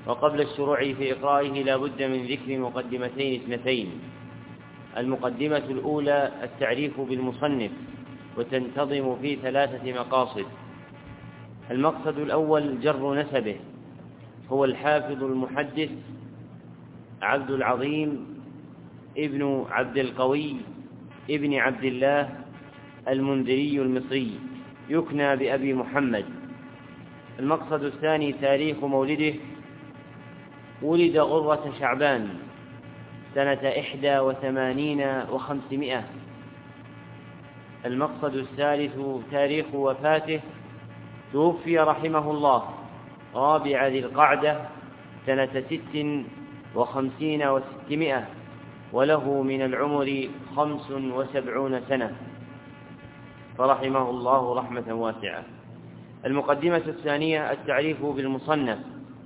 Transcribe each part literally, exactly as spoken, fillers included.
وقبل الشروع في إقرائه لا بد من ذكر مقدمتين اثنتين. المقدمة الأولى التعريف بالمصنف، وتنتظم في ثلاثة مقاصد. المقصد الأول جر نسبه، هو الحافظ المحدث عبد العظيم ابن عبد القوي ابن عبد الله المنذري المصري، يكنى بأبي محمد. المقصد الثاني تاريخ مولده، ولد غرة شعبان سنة إحدى وثمانين وخمسمائة. المقصد الثالث تاريخ وفاته، توفي رحمه الله رابع ذي القعدة سنة ست وخمسين وستمائة، وله من العمر خمس وسبعون سنة، فرحمه الله رحمة واسعة. المقدمة الثانية التعريف بالمصنف،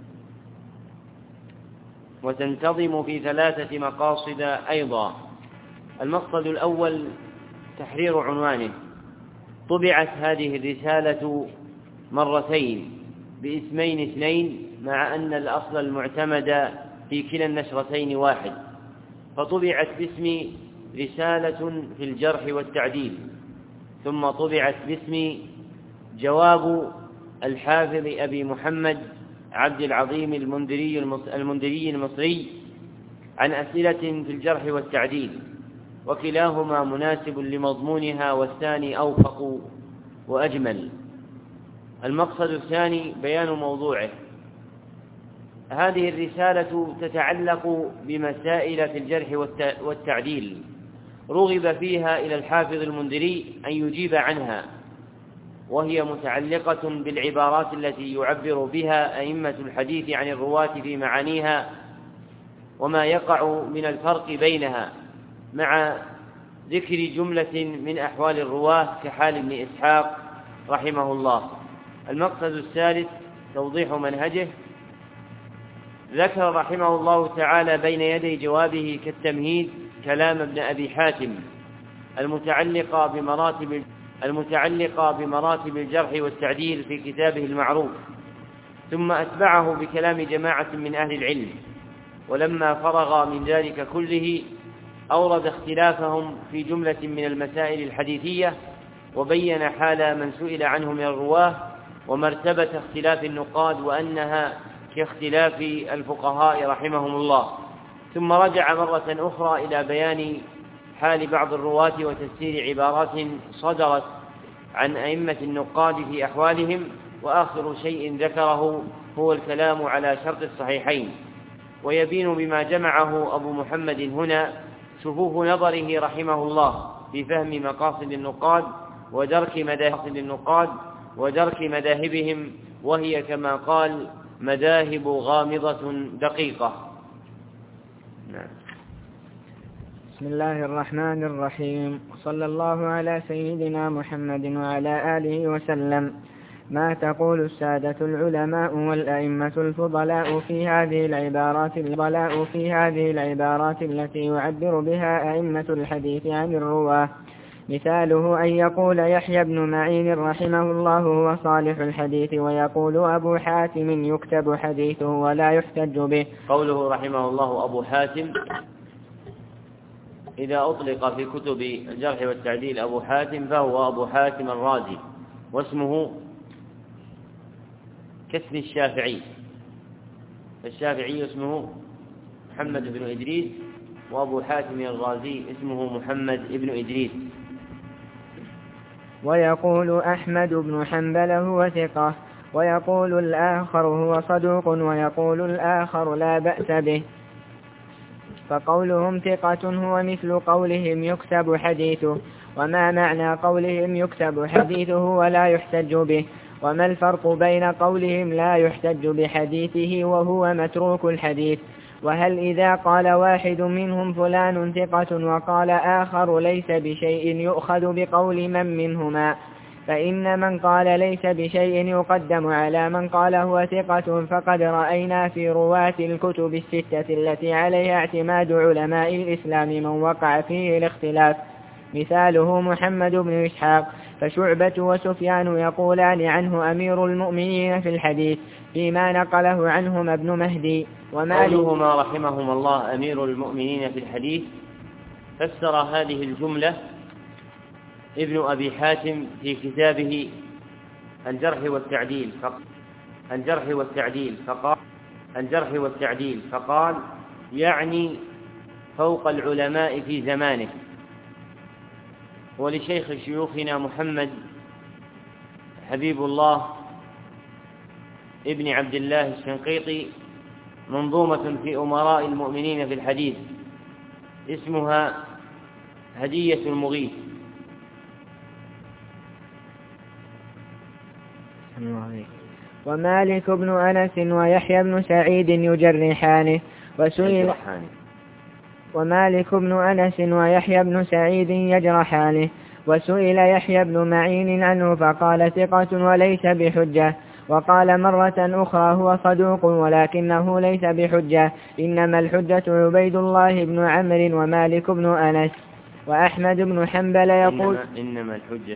وتنتظم في ثلاثة مقاصد أيضا. المقصد الأول تحرير عنوانه. طبعت هذه الرسالة مرتين باسمين اثنين، مع أن الأصل المعتمد في كلا النشرتين واحد، فطبعت باسم رسالة في الجرح والتعديل، ثم طبعت باسم جواب الحافظ أبي محمد عبد العظيم المنذري المصري عن أسئلة في الجرح والتعديل، وكلاهما مناسب لمضمونها، والثاني أوفق وأجمل. المقصد الثاني بيان موضوعه. هذه الرسالة تتعلق بمسائل في الجرح والتعديل، رغب فيها إلى الحافظ المنذري أن يجيب عنها، وهي متعلقة بالعبارات التي يعبر بها أئمة الحديث عن الرواة في معانيها، وما يقع من الفرق بينها، مع ذكر جملة من أحوال الرواة كحال ابن إسحاق رحمه الله. المقصد الثالث توضيح منهجه. ذكر رحمه الله تعالى بين يدي جوابه كالتمهيد كلام ابن أبي حاتم المتعلقة بمراتب المتعلقة بمراتب الجرح والتعديل في كتابه المعروف، ثم أتبعه بكلام جماعة من أهل العلم، ولما فرغ من ذلك كله أورد اختلافهم في جملة من المسائل الحديثية، وبين حال من سئل عنه من الرواه، ومرتبة اختلاف النقاد، وأنها كاختلاف الفقهاء رحمهم الله. ثم رجع مرة أخرى إلى بيان حال بعض الرواة وتفسير عبارات صدرت عن أئمة النقاد في أحوالهم، وآخر شيء ذكره هو الكلام على شرط الصحيحين. ويبين بما جمعه أبو محمد هنا شفوف نظره رحمه الله في فهم مقاصد النقاد ودرك مذاهب النقاد ودرك مذاهبهم، وهي كما قال مذاهب غامضة دقيقة. نعم. بسم الله الرحمن الرحيم، وصلى الله على سيدنا محمد وعلى آله وسلم. ما تقول السادة العلماء والأئمة الفضلاء في هذه العبارات الفضلاء في هذه العبارات التي يعبر بها أئمة الحديث عن الرواة؟ مثاله أن يقول يحيى بن معين رحمه الله هو صالح الحديث، ويقول أبو حاتم يكتب حديثه ولا يحتج به. قوله رحمه الله أبو حاتم، إذا أطلق في كتب الجرح والتعديل أبو حاتم فهو أبو حاتم الرازي، واسمه كاسم الشافعي، الشافعي اسمه محمد بن إدريس، وأبو حاتم الرازي اسمه محمد بن إدريس. ويقول أحمد بن حنبل هو ثقة، ويقول الآخر هو صدوق، ويقول الآخر لا بأس به. فقولهم ثقة هو مثل قولهم يكتب حديثه. وما معنى قولهم يكتب حديثه ولا يحتج به؟ وما الفرق بين قولهم لا يحتج بحديثه وهو متروك الحديث؟ وهل إذا قال واحد منهم فلان ثقة وقال آخر ليس بشيء يؤخذ بقول من منهما؟ فإن من قال ليس بشيء يقدم على من قال هو ثقة، فقد رأينا في رواة الكتب الستة التي عليها اعتماد علماء الإسلام من وقع فيه الاختلاف مثاله محمد بن إسحاق. فشعبة وسفيان يقولان عنه أمير المؤمنين في الحديث فيما نقله عنهما ابن مهدي. قولهما رحمهما الله أمير المؤمنين في الحديث فسر هذه الجملة ابن أبي حاتم في كتابه الجرح والتعديل الجرح والتعديل فقال الجرح والتعديل فقال يعني فوق العلماء في زمانه. ولشيخ شيوخنا محمد حبيب الله ابن عبد الله الشنقيطي منظومة في أمراء المؤمنين في الحديث اسمها هدية المغيث. ومالك بن أنس ويحيى بن سعيد يجرحانه. وسئل ومالك بن أنس ويحيى بن سعيد يجرحانه. وسئل يحيى بن معين عنه فقال ثقة وليس بحجة. وقال مرة أخرى هو صدوق ولكنه ليس بحجة. إنما الحجة عبيد الله بن عمرو ومالك بن أنس. وأحمد بن حنبل يقول إنما الحجة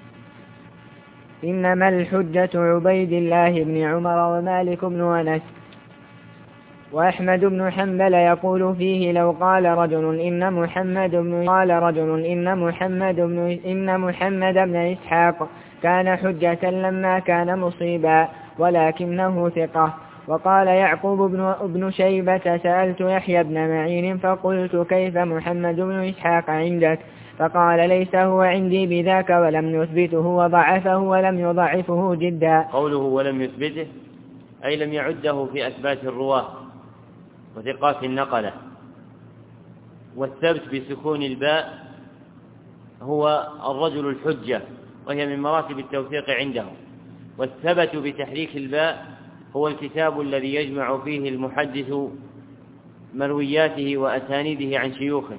إنما الحجة عبيد الله بن عمر ومالك بن أنس. وأحمد بن حنبل يقول فيه لو قال رجل إن محمد بن قال رجل إن محمد بن إن محمد بن إسحاق كان حجة لما كان مصيبا ولكنه ثقة. وقال يعقوب بن ابن شيبة سألت يحيى بن معين فقلت كيف محمد بن إسحاق عندك؟ فقال ليس هو عندي بذاك ولم يثبته وضعفه ولم يضعفه جدا. قوله ولم يثبته أي لم يعده في أثبات الرواة وثقات النقلة. والثبت بسكون الباء هو الرجل الحجة وهي من مراتب التوثيق عندهم. والثبت بتحريك الباء هو الكتاب الذي يجمع فيه المحدث مروياته وأسانيده عن شيوخه.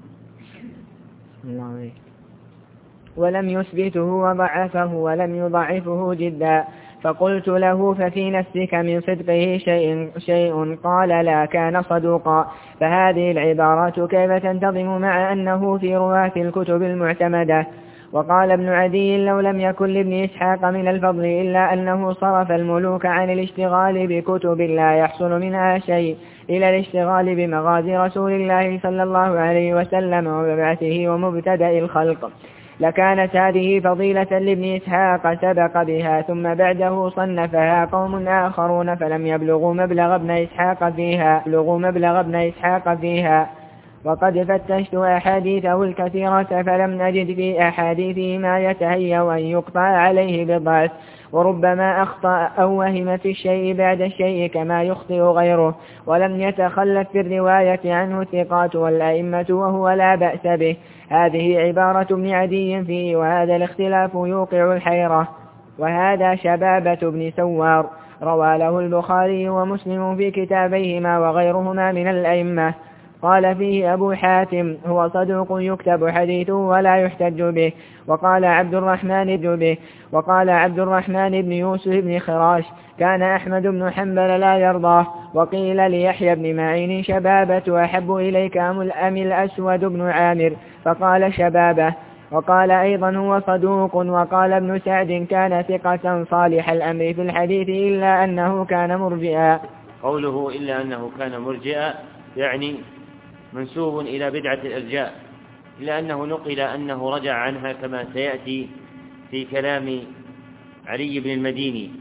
ولم يثبته وضعفه ولم يضعفه جدا. فقلت له ففي نفسك من صدقه شيء, شيء قال لا كان صدوقا. فهذه العبارات كيف تنتظم مع أنه في رواة الكتب المعتمدة؟ وقال ابن عدي لو لم يكن لابن إسحاق من الفضل إلا أنه صرف الملوك عن الاشتغال بكتب لا يحصل منها شيء إلى الاشتغال بمغازي رسول الله صلى الله عليه وسلم ومبعثه ومبتدأ الخلق لكانت هذه فضيلة لابن إسحاق سبق بها ثم بعده صنفها قوم آخرون فلم يبلغوا مبلغ ابن إسحاق فيها يبلغوا مبلغ ابن إسحاق فيها. وقد فتشت أحاديثه الكثيرة فلم أجد في أحاديثه ما يتهيأ أن يقطع عليه بالضعف. وربما أخطأ أو وهم في الشيء بعد الشيء كما يخطئ غيره. ولم يتخلف في الرواية عنه الثقات والأئمة وهو لا بأس به. هذه عبارة ابن عدي فيه وهذا الاختلاف يوقع الحيرة. وهذا شبابة بن سوار روى له البخاري ومسلم في كتابيهما وغيرهما من الأئمة. قال فيه أبو حاتم هو صدوق يكتب حديثه ولا يحتج به. وقال عبد الرحمن بن به وقال عبد الرحمن بن يوسف بن خراش كان أحمد بن حنبل لا يرضاه. وقيل ليحيى بن معين شبابة أحب إليك أم الأسود بن عامر فقال شبابة. وقال أيضا هو صدوق. وقال ابن سعد كان ثقة صالح الأمر في الحديث إلا أنه كان مرجئا. قوله إلا أنه كان مرجئا يعني منسوب إلى بدعة الإرجاء إلا أنه نقل أنه رجع عنها كما سيأتي في كلام علي بن المديني.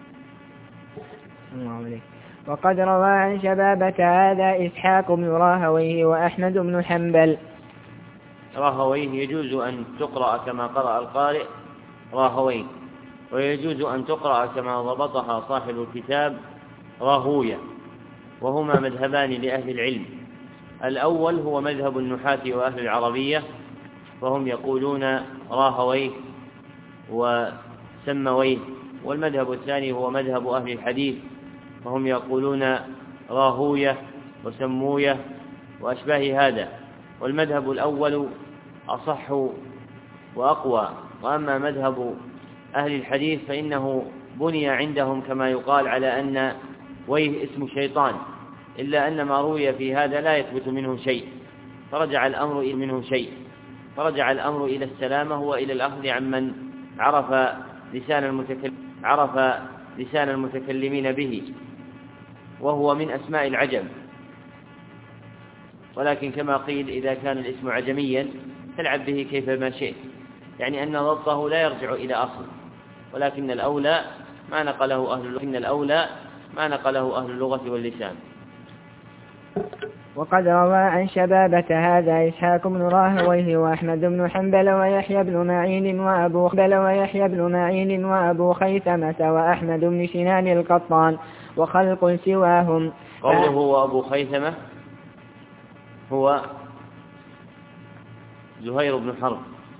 وقد روى عن شبابة هذا إسحاق بن راهويه وأحمد بن حنبل. راهويه يجوز أن تقرأ كما قرأ القارئ راهويه ويجوز أن تقرأ كما ضبطها صاحب الكتاب راهوية وهما مذهبان لأهل العلم. الأول هو مذهب النحاة وأهل العربية فهم يقولون راهويه وسمويه. والمذهب الثاني هو مذهب أهل الحديث فهم يقولون راهوية وسموية وأشباه هذا. والمذهب الأول أصح وأقوى. وأما مذهب أهل الحديث فإنه بني عندهم كما يقال على أن ويه اسم شيطان إلا أن ما روي في هذا لا يثبت منه شيء فرجع الأمر إلى منه شيء. فرجع الأمر إلى السلامة وإلى الأخذ عمن عرف لسان المتكلم عرف لسان المتكلمين به، وهو من أسماء العجم. ولكن كما قيل إذا كان الاسم عجميا تلعب به كيفما شئت، يعني أن ضبطه لا يرجع إلى أصل، ولكن الأولى ما نقله أهل اللغة الأولى ما نقله أهل اللغة واللسان. وقد روى عن شبابة هذا إسحاق بن راهويه وأحمد بن حنبل ويحيى بن معين وأبو حنبل ويحيى بن معين وأبو خيثمة وأحمد بن سنان القطان وخلق سواهم. قوله وأبو خيثمة هو زهير بن حرب.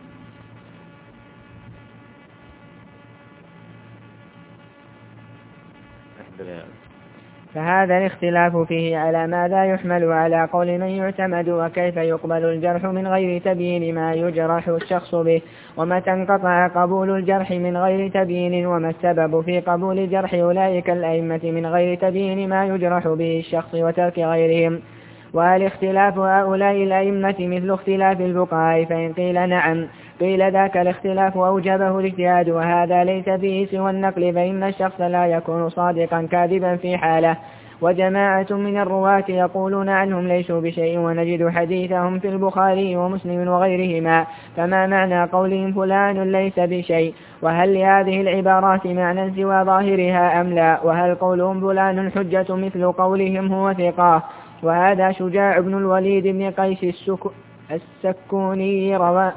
فهذا الاختلاف فيه على ماذا يحمل على قول من يعتمد، وكيف يقبل الجرح من غير تبيين ما يجرح الشخص به، ومتى انقطع قبول الجرح من غير تبيين، وما السبب في قبول جرح أولئك الأئمة من غير تبيين ما يجرح به الشخص وترك غيرهم. وهل اختلاف هؤلاء الأئمة مثل اختلاف الفقهاء؟ فإن قيل نعم قيل ذاك الاختلاف أوجبه الاجتهاد، وهذا ليس فيه سوى النقل، فإن الشخص لا يكون صادقا كاذبا في حاله. وجماعة من الرواة يقولون عنهم ليسوا بشيء، ونجد حديثهم في البخاري ومسلم وغيرهما، فما معنى قولهم فلان ليس بشيء؟ وهل لهذه العبارات معنى سوى ظاهرها أم لا؟ وهل قولهم فلان حجة مثل قولهم هو ثقة؟ وهذا شجاع بن الوليد بن قيس السك... السكوني روى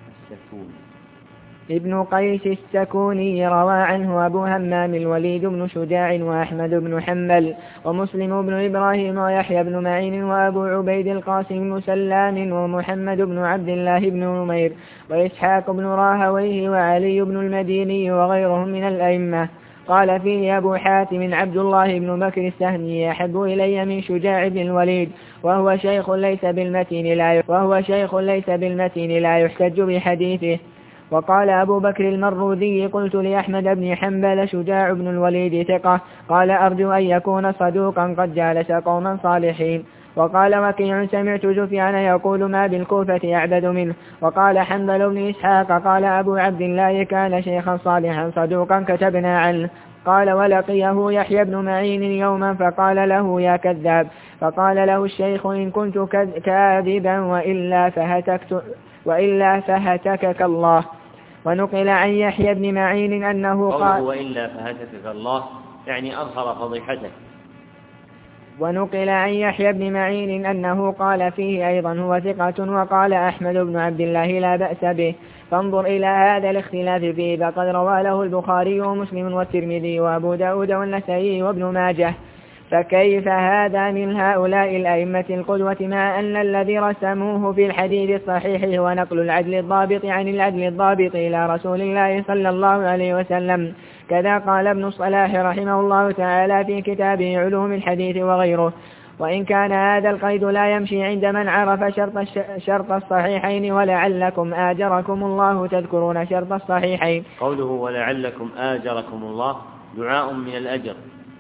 ابن قيس السكوني روى عنه أبو همام الوليد بن شجاع وأحمد بن حنبل ومسلم بن إبراهيم ويحيى بن معين وأبو عبيد القاسم بن سلام ومحمد بن عبد الله بن نمير وإسحاق بن راهويه وعلي بن المديني وغيرهم من الأئمة. قال فيه أبو حاتم عبد الله بن بكر السهمي أحب إلي من شجاع بن الوليد، وهو شيخ ليس بالمتين لا وهو شيخ ليس بالمتين لا يحتج بحديثه. وقال أبو بكر المروذي قلت لأحمد بن حنبل شجاع بن الوليد ثقة، قال أرجو أن يكون صدوقا قد جالس قوما صالحين. وقال وكيع سمعت سفيان يقول ما بالكوفة أعبد منه. وقال حنبل بن إسحاق قال أبو عبد الله كان شيخا صالحا صدوقا كتبنا عنه. قال ولقيه يحيى بن معين يوما فقال له يا كذاب، فقال له الشيخ إن كنت كاذبا وإلا فهتكت وإلا فهتكك الله. ونقل عن يحيى بن معين أنه قال وإلا فهتكك الله يعني أظهر فضيحتك. ونقل عن يحيى بن معين أنه قال فيه أيضا هو ثقة. وقال أحمد بن عبد الله لا بأس به. فانظر إلى هذا الاختلاف فيه، فقد روى له البخاري ومسلم والترمذي وأبو داود والنسائي وابن ماجه، فكيف هذا من هؤلاء الأئمة القدوة، مع أن الذي رسموه في الحديث الصحيح هو نقل العدل الضابط عن العدل الضابط إلى رسول الله صلى الله عليه وسلم. كذا قال ابن الصلاح رحمه الله تعالى في كتابه علوم الحديث وغيره. وإن كان هذا القيد لا يمشي عند من عرف شرط, شرط الصحيحين ولعلكم آجركم الله تذكرون شرط الصحيحين. قوله ولعلكم آجركم الله دعاء من الأجر،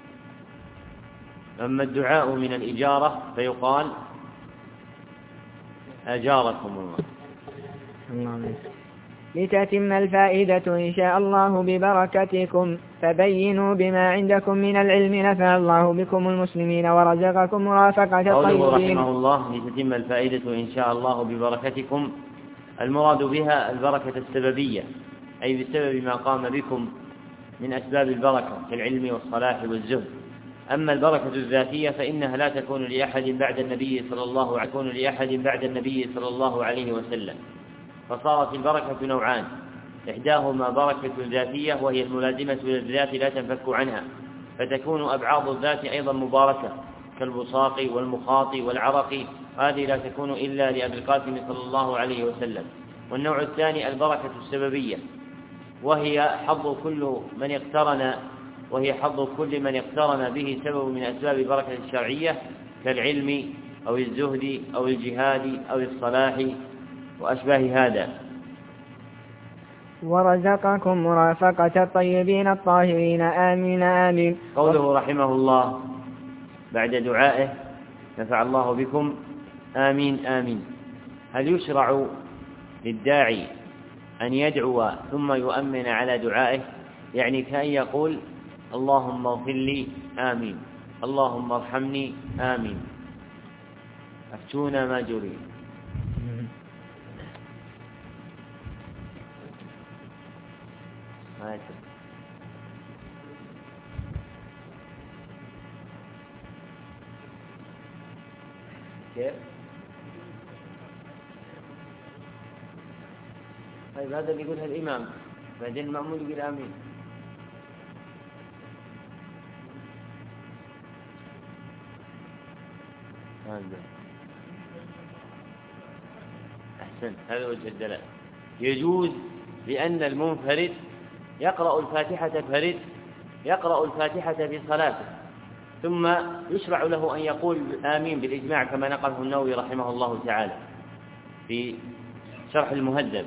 أما الدعاء من الإجارة فيقال آجاركم الله. لتتم الفائدة إن شاء الله ببركتكم، فبينوا بما عندكم من العلم نفع الله بكم المسلمين ورزقكم مرافقة الطيبين. قوله رحمه الله لتتم الفائدة إن شاء الله ببركتكم، المراد بها البركة السببية، أي بسبب ما قام بكم من أسباب البركة كالعلم والصلاح والزهد. أما البركة الذاتية فإنها لا تكون لأحد بعد النبي صلى الله عليه وسلم لأحد بعد النبي صلى الله عليه وسلم، فصارت البركة نوعان، إحداهما بركة ذاتية وهي الملازمة للذات لا تنفك عنها، فتكون أبعاض الذات أيضا مباركة كالبصاق والمخاط والعرق، هذه لا تكون إلا لأبي القاسم صلى الله عليه وسلم. والنوع الثاني البركة السببية، وهي حظ كل من اقترن وهي حظ كل من اقترن به سبب من أسباب البركة الشرعية كالعلم أو الزهد أو الجهاد أو الصلاح وأشباه هذا. ورزقكم مرافقة الطيبين الطاهرين آمين آمين. قوله رحمه الله بعد دعائه نفع الله بكم آمين آمين، هل يشرع للداعي أن يدعو ثم يؤمن على دعائه؟ يعني كأن يقول اللهم اغفر لي آمين، اللهم ارحمني آمين، أفتونا ما جري. ما يتم. كيف؟ طيب هذا اللي يقولها الإمام، بعدين المأمون يقول آمين. هذا أحسن، هذا وجه الدلالة. يجوز لأن المنفرد يقرأ الفاتحة فرد، يقرأ الفاتحة في صلاته، ثم يشرع له أن يقول آمين بالإجماع كما نقله النووي رحمه الله تعالى في شرح المهذب.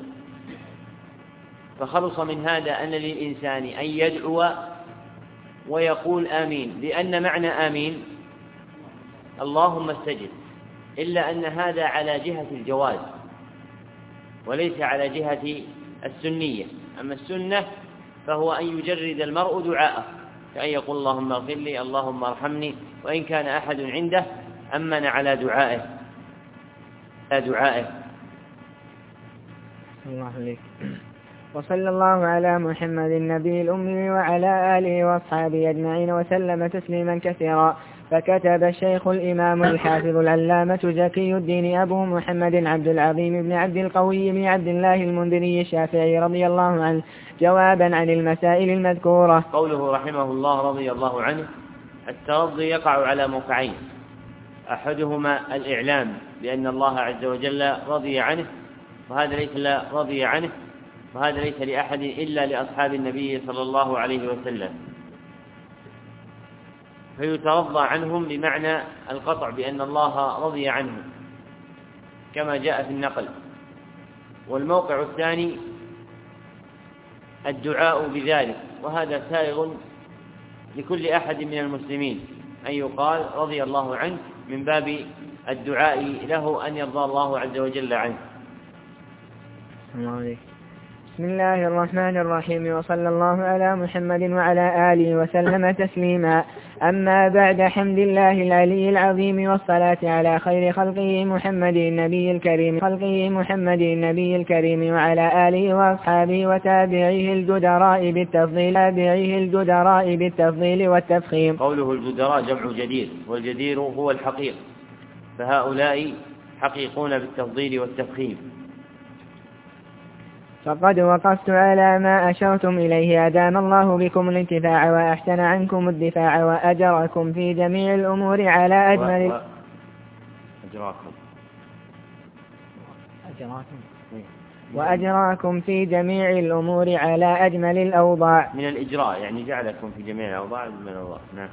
فخلص من هذا أن للإنسان أن يدعو ويقول آمين، لأن معنى آمين اللهم استجب، إلا أن هذا على جهة الجواز وليس على جهة السنية. أما السنة فهو أن يجرد المرء دعاءه، كأن يقول اللهم اغفر لي، اللهم ارحمني، وإن كان أحد عنده أمن على دعائه على دعائه. الله عليك. وصلى الله على محمد النبي الأمي وعلى آله وأصحابه أجمعين وسلم تسليما كثيرا. فكتب الشيخ الإمام الحافظ العلامة زكي الدين أبو محمد عبد العظيم بن عبد القوي بن عبد الله المنذري الشافعي رضي الله عنه جوابا عن المسائل المذكورة. قوله رحمه الله رضي الله عنه: الترضي يقع على موقعين، أحدهما الإعلام بأن الله عز وجل رضي عنه، وهذا ليس لا رضي عنه، وهذا ليس لأحد إلا لأصحاب النبي صلى الله عليه وسلم، فيترضى عنهم بمعنى القطع بأن الله رضي عنهم كما جاء في النقل. والموقع الثاني الدعاء بذلك، وهذا سائغ لكل أحد من المسلمين أن يقال رضي الله عنه من باب الدعاء له أن يرضى الله عز وجل عنه. بسم الله الرحمن الرحيم، وصلى الله على محمد وعلى آله وسلم تسليما. أما بعد، حمد الله العلي العظيم والصلاة على خير خلقه محمد النبي الكريم خلقه محمد النبي الكريم وعلى آله وأصحابه وتابعيه الجدراء بالتفضيل تابعيه الجدراء بالتفضيل والتفخيم. قوله الجدراء جمع جدير، والجدير هو الحقيق، فهؤلاء حقيقون بالتفضيل والتفخيم. فقد وقفت على ما أشرتم إليه، أدام الله بكم الانتفاع وأحسن عنكم الدفاع وأجركم في جميع الأمور على أجمل و... أجراكم أجراكم وأجراكم في جميع الأمور على أجمل الأوضاع. من الإجراء يعني جعلكم في جميع الأوضاع من الأوضاع. نعم.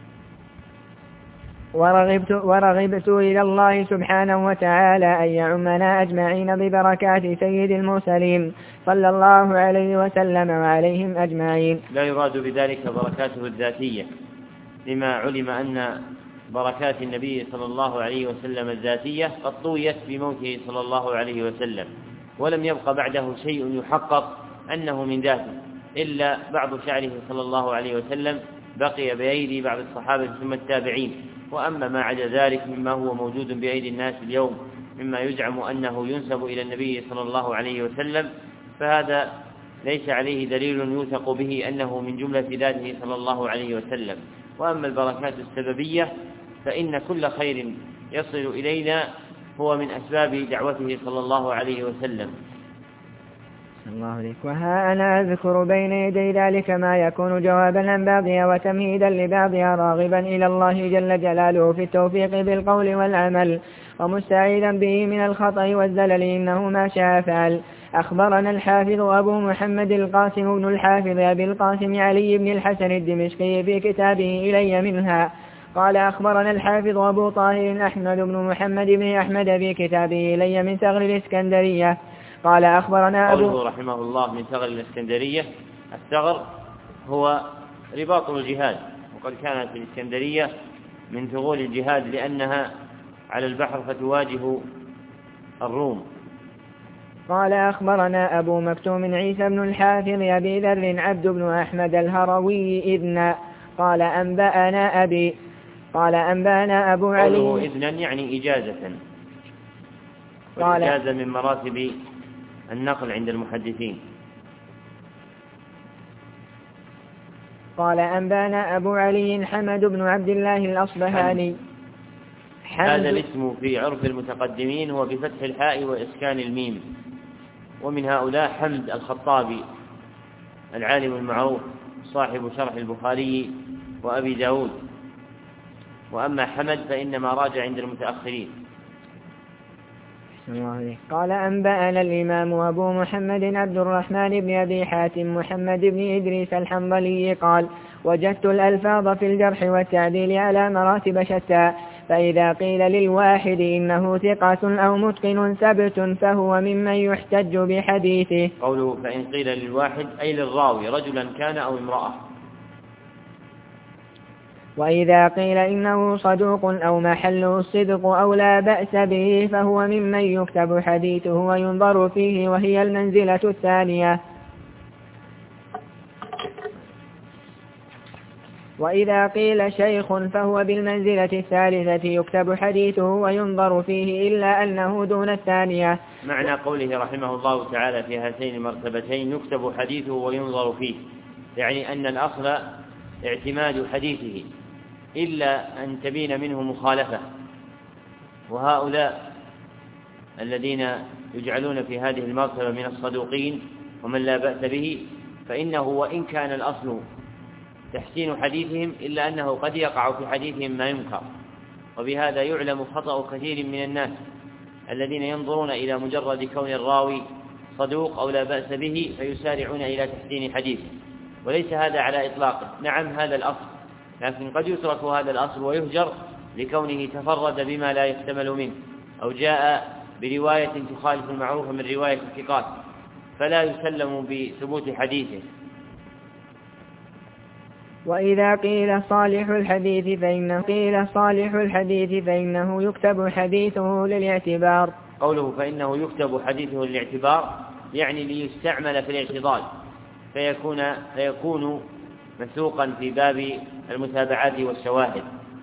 ورغبت, ورغبت إلى الله سبحانه وتعالى أن يعمنا أجمعين ببركات سيد المرسلين صلى الله عليه وسلم وعليهم أجمعين. لا يراد بذلك بركاته الذاتية، لما علم أن بركات النبي صلى الله عليه وسلم الذاتية قد طويت بموته صلى الله عليه وسلم، ولم يبق بعده شيء يحقق أنه من ذاته إلا بعض شعره صلى الله عليه وسلم بقي بأيدي بعض الصحابة ثم التابعين. وأما ما عدا ذلك مما هو موجود بأيدي الناس اليوم مما يزعم أنه ينسب إلى النبي صلى الله عليه وسلم، فهذا ليس عليه دليل يوثق به أنه من جملة ذاته صلى الله عليه وسلم. وأما البركات السببية فإن كل خير يصل إلينا هو من أسباب دعوته صلى الله عليه وسلم. الله عليك. وها أنا أذكر بين يدي ذلك ما يكون جوابا عن بعضها وتمهيدا لبعضها، راغبا إلى الله جل جلاله في التوفيق بالقول والعمل، ومستعيذا به من الخطأ والزلل، إنه ما شاء فعل. أخبرنا الحافظ أبو محمد القاسم بن الحافظ أبي القاسم علي بن الحسن الدمشقي في كتابه إلي منها قال: أخبرنا الحافظ أبو طاهر أحمد بن محمد بن أحمد في كتابه إلي من ثغر الإسكندرية قال: أخبرنا أبو قوله رحمه الله من ثغر الإسكندرية، الثغر هو رباط الجهاد، وقد كانت الإسكندرية من ثغور الجهاد لأنها على البحر فتواجه الروم، قال أخبرنا أبو مكتوم عيسى بن الحافظ أبي ذر عبد بن أحمد الهروي إذنا قال أنبأنا أبي قال أنبأنا أبو علي. قوله إذنا يعني إجازة، والإجازة من مراتب النقل عند المحدثين. قال أنبأنا أبو علي حمد بن عبد الله الأصبهاني. هذا الاسم في عرف المتقدمين هو بفتح الحاء وإسكان الميم، ومن هؤلاء حمد الخطابي العالم المعروف صاحب شرح البخاري وأبي داود، وأما حمد فإنما راجع عند المتأخرين. قال أنبأنا الإمام أبو محمد عبد الرحمن بن أبي حاتم محمد بن إدريس الحنظلي قال وجدت الألفاظ في الجرح والتعديل على مراتب شتى، فإذا قيل للواحد إنه ثقة أو متقن ثبت فهو ممن يحتج بحديثه. قوله فإن قيل للواحد أي للراوي رجلا كان أو امرأة. وإذا قيل إنه صدوق أو محله الصدق أو لا بأس به فهو ممن يكتب حديثه وينظر فيه، وهي المنزلة الثانية. وإذا قيل شيخ فهو بالمنزلة الثالثة يكتب حديثه وينظر فيه، إلا أنه دون الثانية. معنى قوله رحمه الله تعالى في هاتين المرتبتين يكتب حديثه وينظر فيه، يعني أن الأصل اعتماد حديثه إلا أن تبين منه مخالفة. وهؤلاء الذين يجعلون في هذه المرتبة من الصدوقين ومن لا بأس به، فإنه وإن كان الأصل تحسين حديثهم إلا أنه قد يقع في حديثهم ما ينكر، وبهذا يعلم خطأ كثير من الناس الذين ينظرون إلى مجرد كون الراوي صدوق أو لا بأس به فيسارعون إلى تحسين حديثه، وليس هذا على إطلاقه. نعم هذا الأصل، لكن قد يترك هذا الأصل ويهجر لكونه تفرد بما لا يحتمل منه، أو جاء برواية تخالف المعروف من رواية الثقات فلا يسلم بثبوت حديثه. وإذا قيل صالح الحديث فإنه قيل صالح الحديث فإنه يكتب حديثه للاعتبار. قوله فإنه يكتب حديثه للاعتبار يعني ليستعمل في الاعتضال، فيكون فيكون مسوقا في باب المتابعات والشواهد.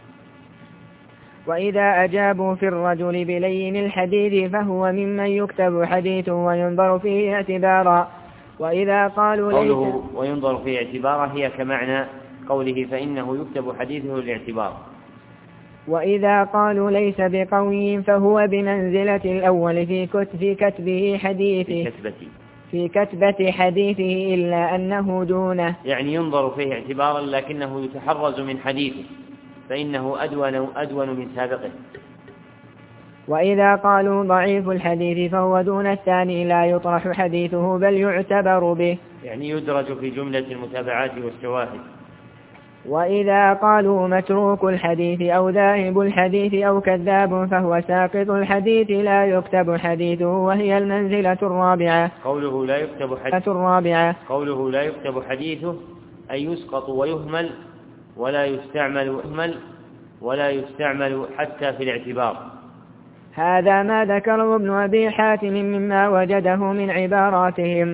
وإذا أجابوا في الرجل بلين الحديث فهو ممن يكتب حديثه وينظر فيه اعتبارا. وإذا قالوا قوله وينظر فيه اعتبارا هي كمعنى قوله فإنه يكتب حديثه للاعتبار. وإذا قالوا ليس بقوي فهو بمنزلة الأول في في كتبه حديثه في كتبة حديثه إلا أنه دونه، يعني ينظر فيه اعتبارا لكنه يتحرز من حديثه فإنه أدون, أدون من سابقه. وإذا قالوا ضعيف الحديث فهو دون الثاني لا يطرح حديثه بل يعتبر به، يعني يدرج في جملة المتابعات والشواهد. وإذا قالوا متروك الحديث أو ذاهب الحديث أو كذاب فهو ساقط الحديث لا يكتب حديثه، وهي المنزلة الرابعة. قوله لا يكتب حديثه الرابعة قوله لا يكتب حديثه أي يسقط ويهمل ولا يستعمل يهمل ولا يستعمل حتى في الاعتبار. هذا ما ذكره ابن أبي حاتم مما وجده من عباراتهم.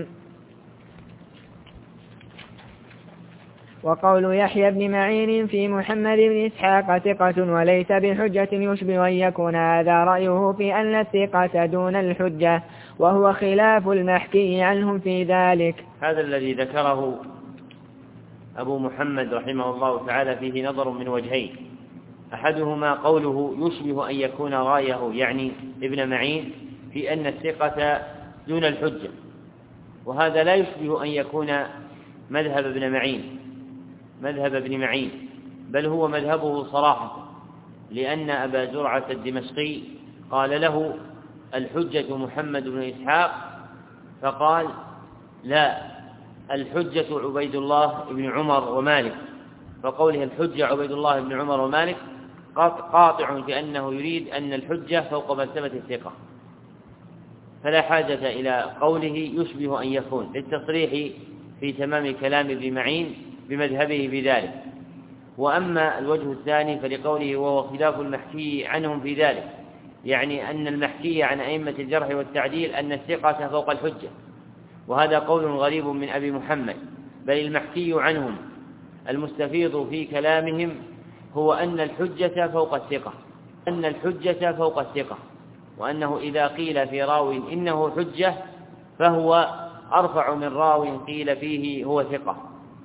وقول يحيى بن معين في محمد بن إسحاق ثقة وليس بحجة يشبه أن يكون هذا رأيه في أن الثقة دون الحجة، وهو خلاف المحكي عنهم في ذلك. هذا الذي ذكره أبو محمد رحمه الله تعالى فيه نظر من وجهين، أحدهما قوله يشبه أن يكون رأيه يعني ابن معين في أن الثقة دون الحجة، وهذا لا يشبه أن يكون مذهب ابن معين مذهب ابن معين بل هو مذهبه صراحة، لأن أبا زرعة الدمشقي قال له الحجة محمد بن إسحاق فقال لا، الحجة عبيد الله بن عمر ومالك، فقوله الحجة عبيد الله بن عمر ومالك قاطع في أنه يريد أن الحجة فوق مرتبة الثقة، فلا حاجة إلى قوله يشبه أن يكون للتصريح في تمام كلام ابن معين بمذهبه بذلك. وأما الوجه الثاني فلقوله وهو خلاف المحكي عنهم في ذلك، يعني أن المحكي عن أئمة الجرح والتعديل أن الثقة فوق الحجة، وهذا قول غريب من أبي محمد، بل المحكي عنهم المستفيض في كلامهم هو أن الحجة فوق الثقة، أن الحجة فوق الثقة، وأنه إذا قيل في راو إنه حجة فهو أرفع من راو قيل فيه هو ثقة.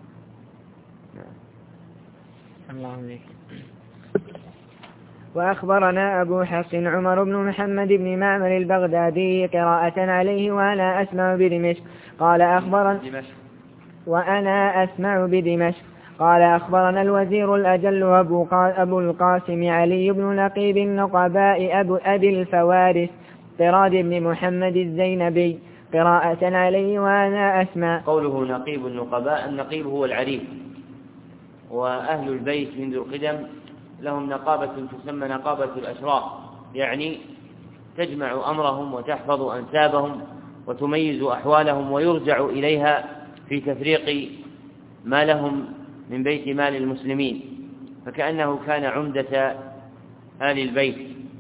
الله عليك. وأخبرنا أبو حفص عمر بن محمد بن معمر البغدادي قراءة عليه وأنا أسمع بدمشق قال أخبرنا وأنا أسمع بدمشق قال أخبرنا الوزير الأجل أبو, أبو القاسم علي بن نقيب النقباء أبو أبي الفوارس طراد بن محمد الزينبي قراءة عليه وأنا أسمع. قوله نقيب النقباء، النقيب هو العريف، وأهل البيت منذ القدم لهم نقابة تسمى نقابة الأشراف، يعني تجمع أمرهم وتحفظ أنسابهم وتميز أحوالهم ويرجع إليها في تفريق ما لهم من بيت مال المسلمين، فكأنه كان عمدة آل البيت.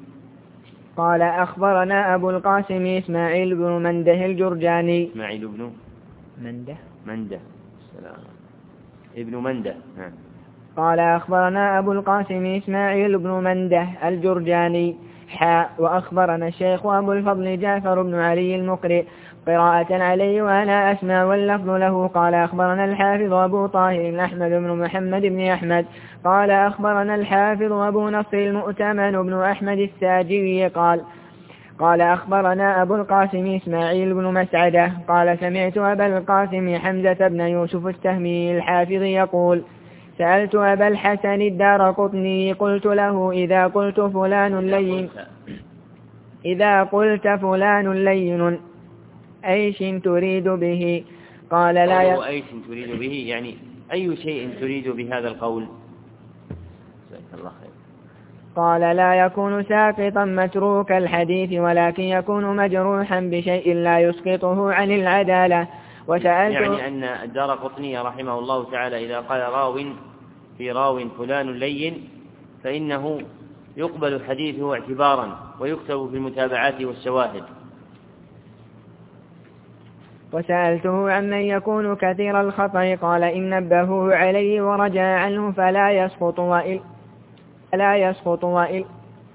قال أخبرنا أبو القاسم إسماعيل بن منده الجرجاني. إسماعيل بن منده منده السلام ابن منده. نعم. قال أخبرنا أبو القاسم إسماعيل بن منده الجرجاني حاء وأخبرنا الشيخ أبو الفضل جعفر بن علي المقرئ قراءة عليه وأنا أسمع واللفظ له. قال أخبرنا الحافظ أبو طاهر أحمد بن محمد بن أحمد قال أخبرنا الحافظ أبو نصر المؤتمن بن أحمد الساجي قال قال أخبرنا أبو القاسم إسماعيل بن مسعدة قال سمعت أبا القاسم حمزة بن يوسف السهمي الحافظ يقول سألت أبا الحسن الدارقطني قلت له إذا قلت فلان لين إذا قلت فلان لين أيش تريد به؟ قال لا ي... أيش تريد به يعني أي شيء تريد بهذا القول؟ الله خير. قال لا يكون ساقطا متروك الحديث ولكن يكون مجروحا بشيء لا يسقطه عن العدالة. وسألت يعني أن الدارقطني رحمه الله تعالى إذا قال راو في راو فلان لين فإنه يقبل حديثه اعتبارا ويكتب في المتابعات والشواهد. وسألته عمن يكون كثير الخطأ قال إن نبهوه عليه ورجع عنه فلا يسقط وإل فلا يسقط وإل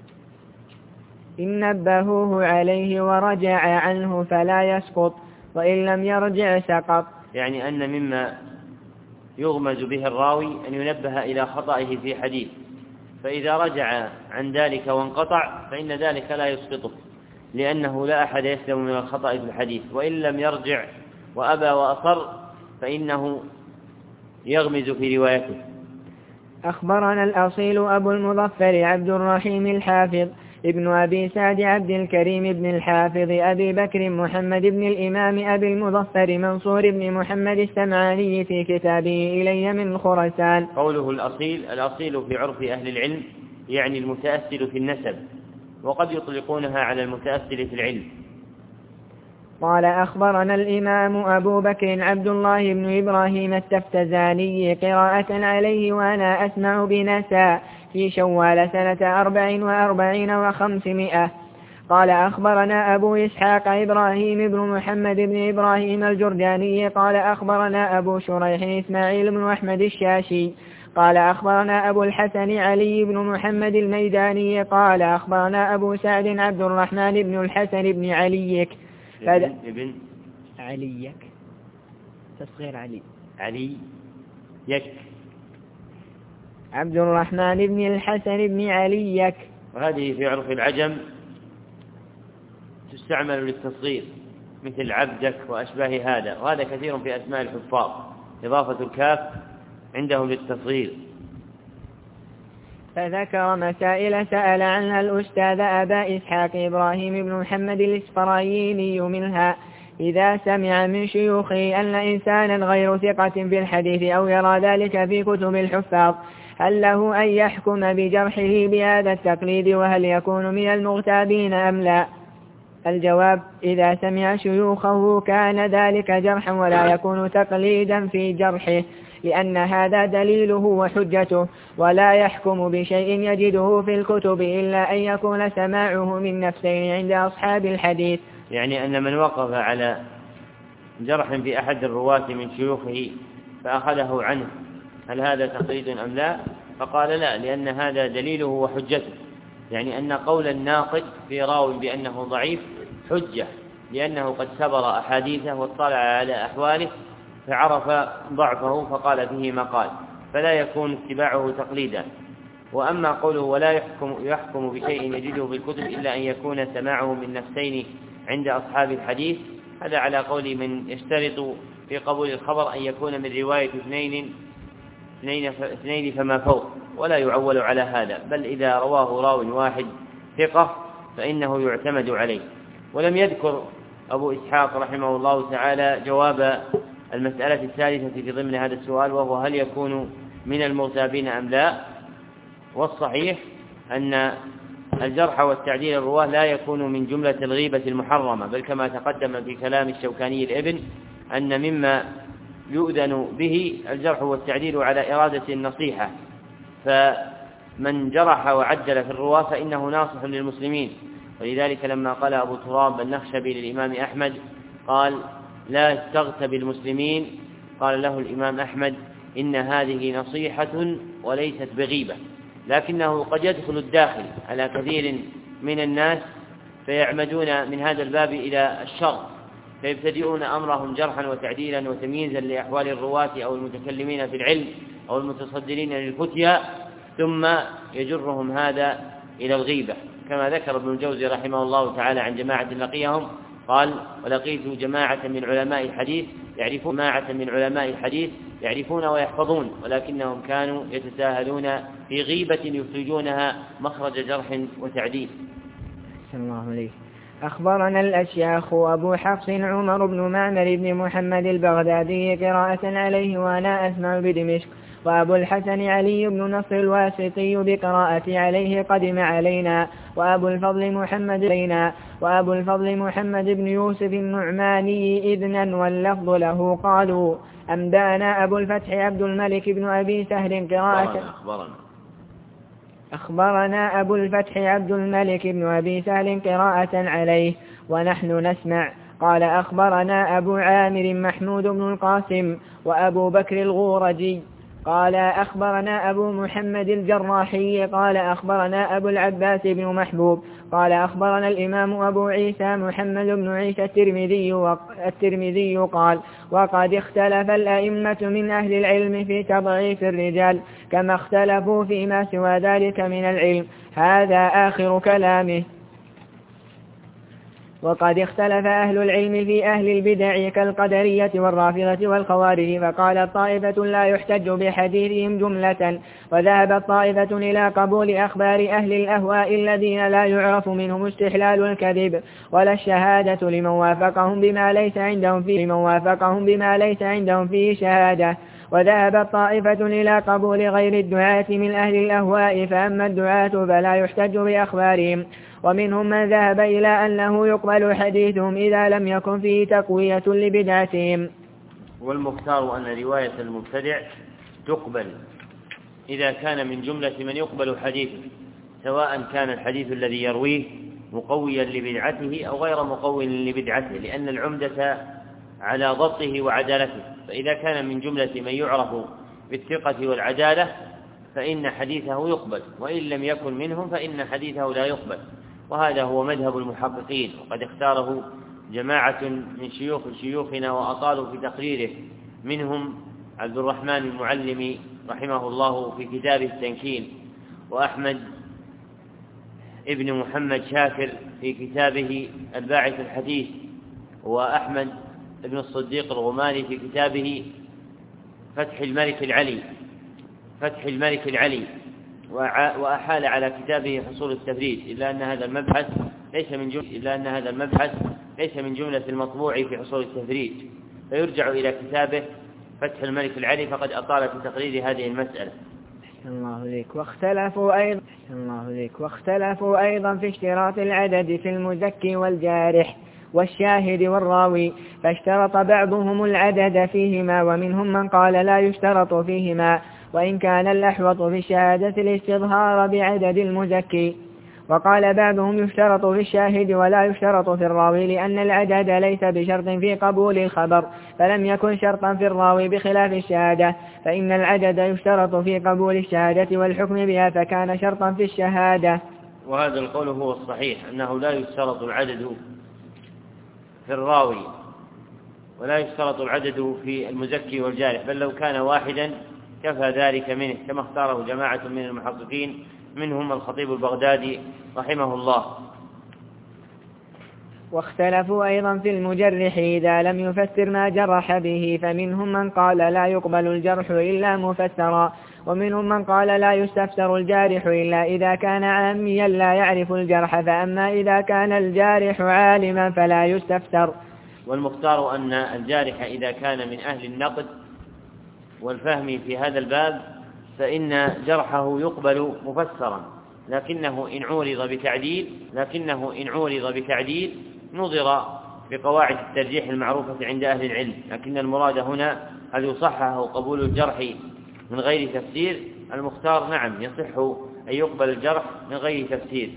إن نبهوه عليه ورجع عنه فلا يسقط وإن لم يرجع سقط. يعني أن مما يغمز به الراوي أن ينبه إلى خطئه في حديث، فإذا رجع عن ذلك وانقطع فإن ذلك لا يسقطه، لأنه لا أحد يسلم من الخطأ في الحديث، وإن لم يرجع وأبى وأصر فإنه يغمز في روايته. أخبرنا الأصيل أبو المظفر عبد الرحيم الحافظ ابن أبي سعد عبد الكريم بن الحافظ أبي بكر محمد بن الإمام أبي المظفر منصور بن محمد السمعاني في كتابه إلي من خراسان. قوله الأصيل، الأصيل في عرف أهل العلم يعني المتأثل في النسب، وقد يطلقونها على المتأثل في العلم. قال أخبرنا الإمام أبو بكر عبد الله بن إبراهيم التفتزاني قراءة عليه وأنا أسمع بنساء في شوال سنة أربع وأربعين وخمسمائة. قال أخبرنا أبو إسحاق إبراهيم بن محمد بن إبراهيم الجرجاني قال أخبرنا أبو شريح إسماعيل بن أحمد الشاشي قال أخبرنا أبو الحسن علي بن محمد الميداني قال أخبرنا أبو سعد عبد الرحمن بن الحسن بن عليك ابن, ابن عليك تصغير علي علي يك عبد الرحمن بن الحسن بن عليك. وهذه في عرف العجم تستعمل للتصغير مثل عبدك وأشباه هذا، وهذا كثير في أسماء الحفاظ إضافة الكاف عندهم للتصغير. فذكر مسائل سأل عنها الأستاذ أبا إسحاق إبراهيم بن محمد الإسفرايني منها إذا سمع من شيوخه أن إنسانا غير ثقة بالحديث أو يرى ذلك في كتب الحفاظ هل له أن يحكم بجرحه بهذا التقليد وهل يكون من المغتابين أم لا؟ الجواب إذا سمع شيوخه كان ذلك جرحا ولا يكون تقليدا في جرحه، لأن هذا دليله وحجته، ولا يحكم بشيء يجده في الكتب إلا أن يكون سماعه من نفسين عند أصحاب الحديث. يعني أن من وقف على جرح في أحد الرواة من شيوخه فأخذه عنه هل هذا تقليد أم لا؟ فقال لا، لأن هذا دليله وحجته، يعني أن قول الناقد في راو بأنه ضعيف حجة، لأنه قد سبر أحاديثه واطلع على أحواله فعرف ضعفه فقال فيه ما قال، فلا يكون اتباعه تقليدا. وأما قوله ولا يحكم, يحكم بشيء يجده بالكتب إلا أن يكون سماعه من نفسين عند أصحاب الحديث، هذا على قول من يشترط في قبول الخبر أن يكون من رواية اثنين اثنين فما فوق، ولا يعول على هذا، بل إذا رواه راو واحد ثقة فإنه يعتمد عليه. ولم يذكر أبو إسحاق رحمه الله تعالى جواب المسألة الثالثة في ضمن هذا السؤال، وهو هل يكون من المغتابين أم لا. والصحيح أن الجرح والتعديل الرواه لا يكون من جملة الغيبة المحرمة، بل كما تقدم في كلام الشوكاني الابن أن مما يؤذن به الجرح والتعديل على إرادة النصيحة، فمن جرح وعدل في الرواه فإنه ناصح للمسلمين. ولذلك لما قال أبو تراب النخشبي للإمام أحمد قال لا تغتب المسلمين، قال له الإمام أحمد إن هذه نصيحة وليست بغيبة، لكنه قد يدخل الداخل على كثير من الناس فيعمدون من هذا الباب إلى الشر، فيبتدئون أمرهم جرحا وتعديلا وتمييزا لأحوال الرواة أو المتكلمين في العلم أو المتصدرين للفتيا، ثم يجرهم هذا إلى الغيبة، كما ذكر ابن الجوزي رحمه الله تعالى عن جماعة لقيهم قال ولقيت جماعة من علماء الحديث يعرفون جماعة من علماء الحديث يعرفون ويحفظون، ولكنهم كانوا يتساهلون في غيبة يخرجونها مخرج جرح وتعديل. الله عليه. أخبرنا الأشياخ أبو حفص عمر بن معمر بن محمد البغدادي قراءة عليه وأنا أسمع بدمشق، وأبو الحسن علي بن نصر الواسطي بقراءة عليه قدم علينا، وأبو الفضل محمد علينا، وأبو الفضل محمد بن يوسف النعماني إذنا واللفظ له قالوا أنبأنا أبو الفتح عبد الملك بن أبي سهل قراءة أخبرنا أخبرنا أبو الفتح عبد الملك بن أبي سهل قراءة عليه ونحن نسمع. قال أخبرنا أبو عامر محمود بن القاسم وأبو بكر الغورجي قال أخبرنا أبو محمد الجراحي قال أخبرنا أبو العباس بن محبوب قال أخبرنا الإمام أبو عيسى محمد بن عيسى الترمذي الترمذي قال وقد اختلف الأئمة من أهل العلم في تضعيف الرجال كما اختلفوا فيما سوى ذلك من العلم. هذا آخر كلامه. وقد اختلف أهل العلم في أهل البدع كالقدرية والرافضة والخوارج، فقال طائفة لا يحتج بحديثهم جملة، وذهبت طائفة إلى قبول أخبار أهل الأهواء الذين لا يعرف منهم استحلال الكذب ولا الشهادة لمن وافقهم بما ليس عندهم فيه لمن وافقهم بما ليس عندهم فيه شهادة. وذهبت طائفة إلى قبول غير الدعاة من أهل الأهواء، فأما الدعاة فلا يحتج بأخبارهم. ومنهم من ذهب إلى أنه يقبل حديثهم إذا لم يكن فيه تقوية لبدعتهم. والمختار أن رواية المبتدع تقبل إذا كان من جملة من يقبل حديثه، سواء كان الحديث الذي يرويه مقويا لبدعته أو غير مقوي لبدعته، لأن العمدة على ضبطه وعدالته، فإذا كان من جملة من يعرف بالثقة والعدالة فإن حديثه يقبل، وإن لم يكن منهم فإن حديثه لا يقبل. وهذا هو مذهب المحققين، وقد اختاره جماعة من شيوخ شيوخنا وأطالوا في تقريره، منهم عبد الرحمن المعلمي رحمه الله في كتابه التنكيل، وأحمد ابن محمد شاكر في كتابه الباعث الحديث، وأحمد ابن الصديق الغماري في كتابه فتح الملك العلي فتح الملك العلي وأحال على كتابه حصول التفريد، إلا أن هذا المبحث ليس من جملة إلا أن هذا المبحث ليس من جملة المطبوع في حصول التفريد، فيرجع إلى كتابه فتح الملك العلي فقد أطال في تقرير هذه المسألة. الله عليك. واختلفوا أيضا الله عليك. واختلفوا أيضا في اشتراط العدد في المزكي والجارح، والشاهد والراوي، فاشترط بعضهم العدد فيهما، ومنهم من قال لا يشترط فيهما، وإن كان الأحوط في الشهادة الاستظهار بعدد المزكي. وقال بعضهم يشترط في الشاهد ولا يشترط في الراوي، لأن العدد ليس بشرط في قبول الخبر، فلم يكن شرطا في الراوي بخلاف الشهادة، فإن العدد يشترط في قبول الشهادة والحكم بها، فكان شرطا في الشهادة. وهذا القول هو الصحيح، أنه لا يشترط العدد في الراوي ولا يشترط العدد في المزكي والجارح، بل لو كان واحدا كفى ذلك منه، كما اختاره جماعة من المحققين منهم الخطيب البغدادي رحمه الله. واختلفوا أيضا في المجرح إذا لم يفسر ما جرح به، فمنهم من قال لا يقبل الجرح إلا مفسرا، ومنهم من قال لا يستفسر الجارح إلا إذا كان عاميا لا يعرف الجرح، فأما إذا كان الجارح عالما فلا يستفسر. والمختار أن الجارح إذا كان من أهل النقد والفهم في هذا الباب فإن جرحه يقبل مفسرا، لكنه إن عورض بتعديل لكنه إن عورض بتعديل نظر بقواعد الترجيح المعروفة عند أهل العلم، لكن المراد هنا هل يصحح قبول الجرح من غير تفسير؟ المختار نعم يصح أن يقبل الجرح من غير تفسير.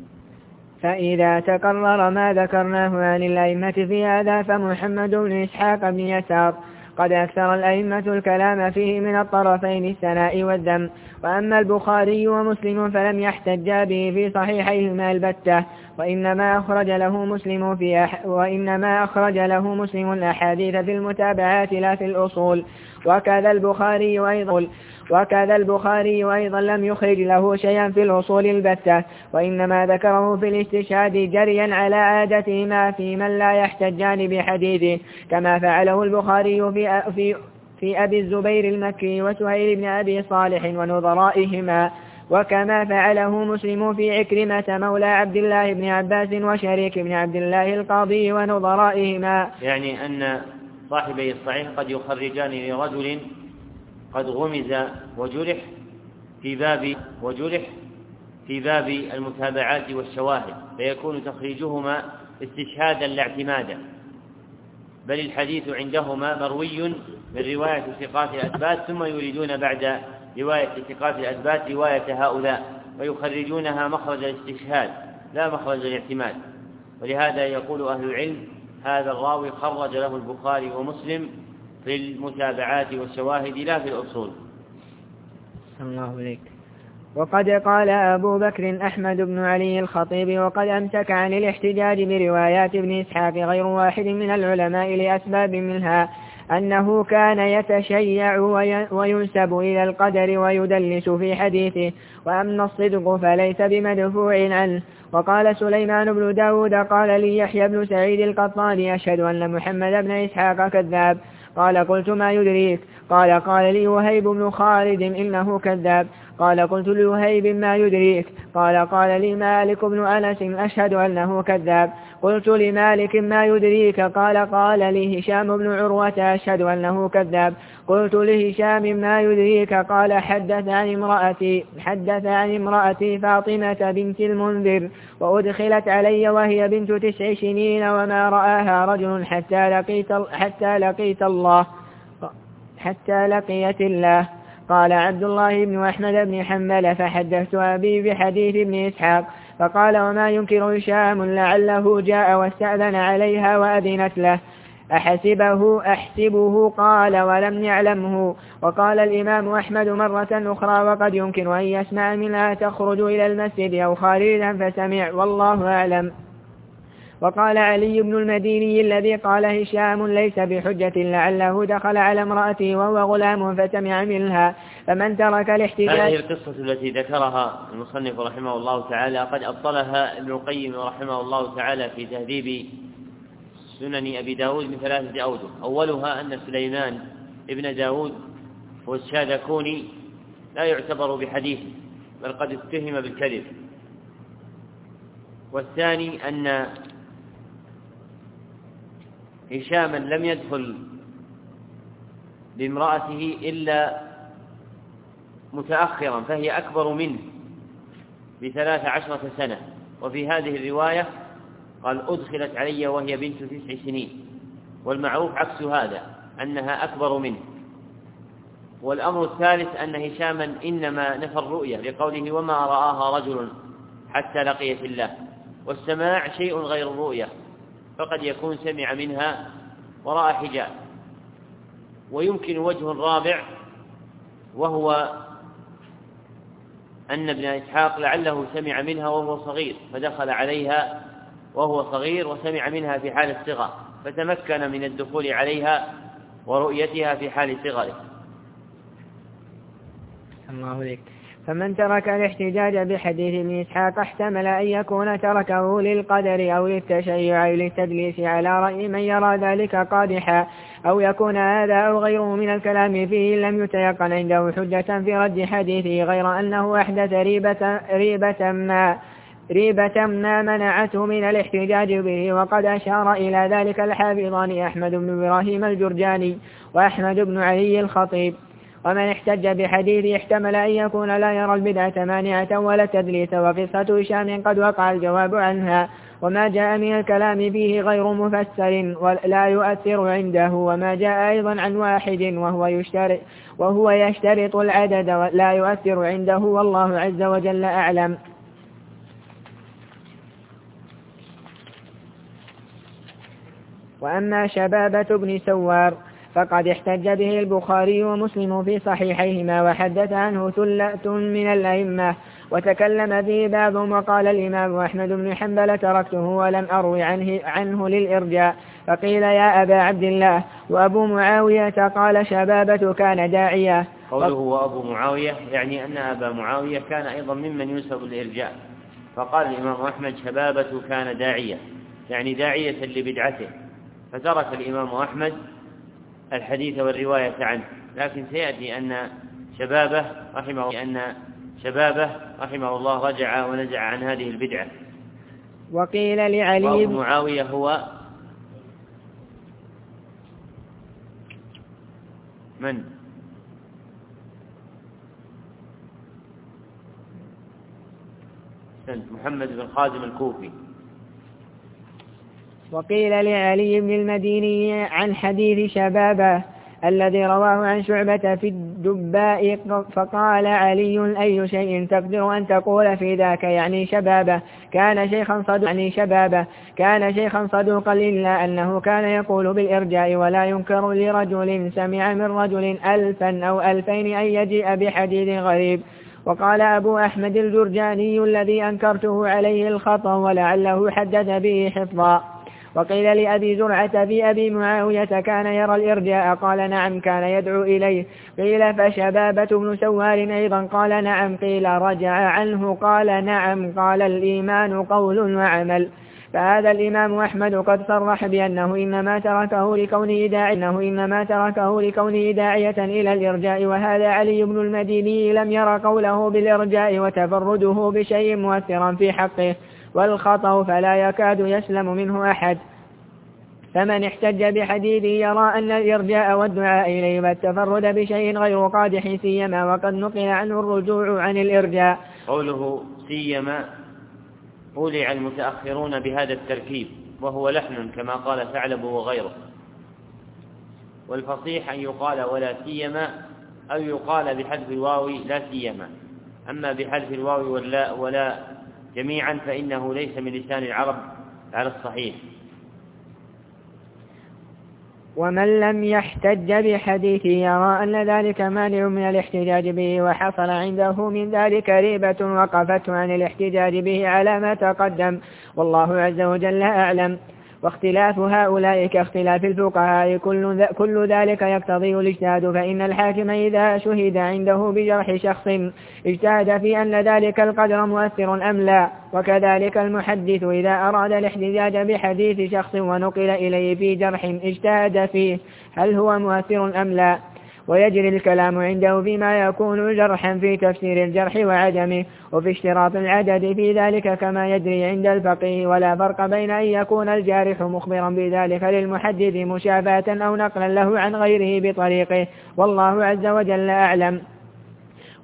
فإذا تقرر ما ذكرناه عن الأئمة في هذا فمحمد بن إسحاق بن يسار قد أكثر الأئمة الكلام فيه من الطرفين الثناء والذم، وأما البخاري ومسلم فلم يحتجا به في صحيحيهما البتة، وإنما أخرج له مسلم في أح... وإنما أخرج له مسلم الأحاديث في المتابعات لا في الأصول، وكذا البخاري أيضا وكذا البخاري أيضا لم يخرج له شيئا في الأصول البتة، وإنما ذكره في الاستشهاد جريا على عادتهما في من لا يحتجان بحديثه، كما فعله البخاري في, في, في أبي الزبير المكي وسهيل بن أبي صالح ونظرائهما، وكما فعله مسلم في عكرمة مولى عبد الله بن عباس وشريك بن عبد الله القاضي ونظرائهما. يعني أن صاحبي الصحيح قد يخرجان لرجل قد غمز وجرح في باب وجرح في باب المتابعات والشواهد، فيكون تخريجهما استشهادا لا اعتمادا، بل الحديث عندهما مروي من رواية ثقات الأثبات، ثم يريدون بعد رواية ثقات الأثبات رواية هؤلاء ويخرجونها مخرج الاستشهاد لا مخرج الاعتماد. ولهذا يقول أهل العلم هذا الراوي خرج له البخاري ومسلم في المتابعات والشواهد لا في الأصول. الله عليك. وقد قال أبو بكر أحمد بن علي الخطيب وقد أمسك عن الاحتجاج بروايات ابن إسحاق غير واحد من العلماء لأسباب، منها أنه كان يتشيع وينسب إلى القدر ويدلس في حديثه، وأما الصدق فليس بمدفوع عنه. وقال سليمان بن داود قال لي يحيى بن سعيد القطاني أشهد أن محمد بن إسحاق كذاب. قال قلت ما يدريك؟ قال قال لي وهيب بن خالد إنه كذاب. قال قلت لوهيب ما يدريك؟ قال قال لي مالك بن أنس أشهد أنه كذاب. قلت لمالك ما يدريك؟ قال قال لي هشام بن عروة أشهد أنه كذاب. قلت لهشام ما يدريك؟ قال حدث عن امرأتي حدث عن امرأتي فاطمة بنت المنذر، وأدخلت علي وهي بنت تسع سنين وما رآها رجل حتى لقيت حتى لقيت الله حتى لقيت الله. قال عبد الله بن أحمد بن حنبل فحدثت أبي بحديث ابن إسحاق، فقال وما ينكر هشام لعله جاء واستأذن عليها وأذنت له أحسبه أحسبه قال ولم يعلمه. وقال الإمام أحمد مرة أخرى وقد يمكن أن يسمع منها تخرج إلى المسجد أو خارجا فسمع والله أعلم. وقال علي بن المديني الذي قال هشام ليس بحجة لعله دخل على امرأته وهو غلام فسمع منها، فمن ترك الاحتجاج. هذه القصة التي ذكرها المصنف رحمه الله تعالى قد أبطلها ابن القيم رحمه الله تعالى في تهذيب سنن أبي داود من ثلاثة أوجه. أولها أن سليمان ابن داود والشاذكوني لا يعتبر بحديث بل قد اتهم بالكذب. والثاني أن هشاما لم يدخل بامرأته إلا متأخرا فهي أكبر منه بثلاث عشرة سنة. وفي هذه الرواية قال أدخلت علي وهي بنت تسع سنين، والمعروف عكس هذا أنها أكبر منه. والأمر الثالث أن هشاما إنما نفى الرؤية لقوله وما رآها رجل حتى لقي في الله، والسماع شيء غير الرؤية، فقد يكون سمع منها وراء حجاب. ويمكن وجه رابع، وهو أن ابن إسحاق لعله سمع منها وهو صغير فدخل عليها وهو صغير وسمع منها في حال الصغر فتمكن من الدخول عليها ورؤيتها في حال صغره. الله عليك. فمن ترك الاحتجاج بحديث ابن إسحاق احتمل أن يكون تركه للقدر أو للتشيع أو للتدليس على رأي من يرى ذلك قادحا، أو يكون هذا أو غيره من الكلام فيه لم يتيقن عنده حجة في رد حديثه، غير أنه أحدث ريبة, ريبة ما ريبة ما منعته من الاحتجاج به. وقد أشار إلى ذلك الحافظان أحمد بن إبراهيم الجرجاني وأحمد بن علي الخطيب. ومن احتج بحديث احتمل أن يكون لا يرى البدعة مانعة ولا التدليس، وقصة هشام قد وقع الجواب عنها، وما جاء من الكلام فيه غير مفسر ولا يؤثر عنده، وما جاء أيضا عن واحد وهو يشترط, وهو يشترط العدد لا يؤثر عنده، والله عز وجل أعلم. وأما شبابة بن سوار فقد احتج به البخاري ومسلم في صحيحيهما، وحدث عنه ثلة من الأئمة وتكلم فيه بعضهم، وقال الإمام أحمد بن حنبل تركته ولم أروي عنه, عنه للإرجاء. فقيل يا أبا عبد الله وأبو معاوية، قال شبابة كان داعية. قوله وأبو معاوية يعني أن أبا معاوية كان أيضا ممن ينسب الإرجاء، فقال الإمام أحمد شبابة كان داعية يعني داعية لبدعته، فترك الإمام أحمد الحديث والرواية عنه. لكن سيأتي أن شبابه رحمه أن شبابه رحمه الله رجع ونزع عن هذه البدعة. وقيل لعلي وأبو معاوية هو من؟ محمد بن خازم الكوفي. وقيل لعلي بن المديني عن حديث شبابه الذي رواه عن شعبة في الدباء، فقال علي أي شيء تقدر أن تقول في ذاك يعني شبابه كان شيخا صدوقا يعني شبابه كان شيخا صدوقا، إلا أنه كان يقول بالإرجاء ولا ينكر لرجل سمع من رجل ألفا أو ألفين أن يجيء بحديث غريب. وقال أبو أحمد الجرجاني الذي أنكرته عليه الخطأ ولعله حدث به حفظا. وقيل لأبي زرعة في أبي معاوية كان يرى الإرجاء، قال نعم كان يدعو إليه. قيل فشبابة بن سوار أيضا قال نعم. قيل رجع عنه قال نعم. قال الإيمان قول وعمل. فهذا الإمام أحمد قد صرح بأنه إنما تركه لكونه داعية إنه إنما تركه لكونه داعية إلى الإرجاء، وهذا علي بن المديني لم ير قوله بالإرجاء وتفرده بشيء مؤثرا في حقه، والخطأ فلا يكاد يسلم منه أحد. فمن احتج بحديثه يرى أن الإرجاء والدعاء إليه والتفرد بشيء غير قادح سيما وقد نقل عنه الرجوع عن الإرجاء. قوله سيما أولع المتأخرون بهذا التركيب وهو لحن كما قال ثعلب وغيره، والفصيح أن يقال ولا سيما أو يقال بحذف الواو لا سيما. أما بحذف الواو ولا, ولا جميعا فإنه ليس من لسان العرب على الصحيح. ومن لم يحتج بحديثه يرى أن ذلك مانع من الاحتجاج به، وحصل عنده من ذلك ريبة وقفته عن الاحتجاج به على ما تقدم، والله عز وجل أعلم. واختلاف هؤلاء كاختلاف الفقهاء كل, كل ذلك يقتضي الاجتهاد، فإن الحاكم إذا شهد عنده بجرح شخص اجتهد في أن ذلك القدر مؤثر أم لا، وكذلك المحدث إذا أراد الاحتجاج بحديث شخص ونقل إليه في جرح اجتهد فيه هل هو مؤثر أم لا. ويجري الكلام عنده فيما يكون جرحا في تفسير الجرح وعدمه وفي اشتراط العدد في ذلك كما يجري عند الفقيه، ولا فرق بين أن يكون الجارح مخبرا بذلك للمحدث مشافاة أو نقلا له عن غيره بطريقه، والله عز وجل أعلم.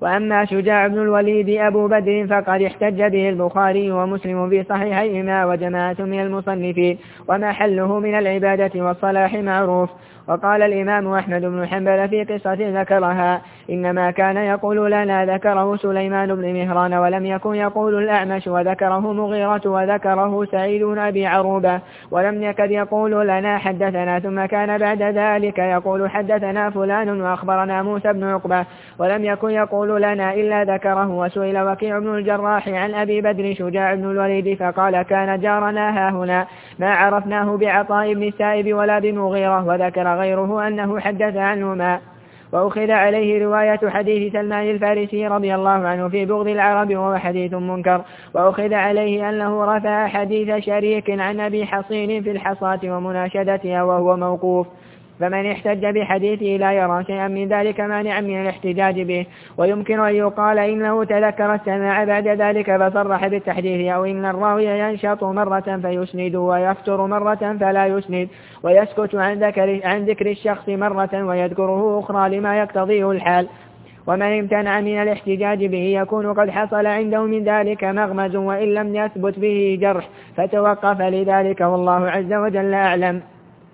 وأما شجاع بن الوليد أبو بدر فقد احتج به البخاري ومسلم في صحيحيهما وجماعة من المصنفين، ومحله من العبادة والصلاح معروف. وقال الإمام أحمد بن حنبل في قصة ذكرها: إنما كان يقول لنا ذكره سليمان بن مهران ولم يكن يقول الأعمش، وذكره مغيرة وذكره سعيد بن أبي عروبة، ولم يكد يقول لنا حدثنا، ثم كان بعد ذلك يقول حدثنا فلان وأخبرنا موسى بن عقبة، ولم يكن يقول لنا إلا ذكره. وسئل وكيع بن الجراح عن أبي بدر شجاع بن الوليد فقال: كان جارنا هاهنا ما عرفناه بعطاء بن السائب ولا بمغيرة. وذكر غيره أنه حدث عنهما. وأخذ عليه رواية حديث سلمان الفارسي رضي الله عنه في بغض العرب وهو حديث منكر. وأخذ عليه أنه رفع حديث شريك عن أبي حصين في الحصاة ومناشدتها وهو موقوف. فمن احتج بحديثه لا يرى شيئا من ذلك مانعا من الاحتجاج به. ويمكن أن يقال إنه تذكر السماع بعد ذلك فصرح بالتحديث، أو إن الراوي ينشط مرة فيسند ويفتر مرة فلا يسند، ويسكت عن ذكر, عن ذكر الشخص مرة ويذكره أخرى لما يقتضيه الحال. ومن امتنع من الاحتجاج به يكون قد حصل عنده من ذلك مغمز وإن لم يثبت به جرح، فتوقف لذلك والله عز وجل أعلم.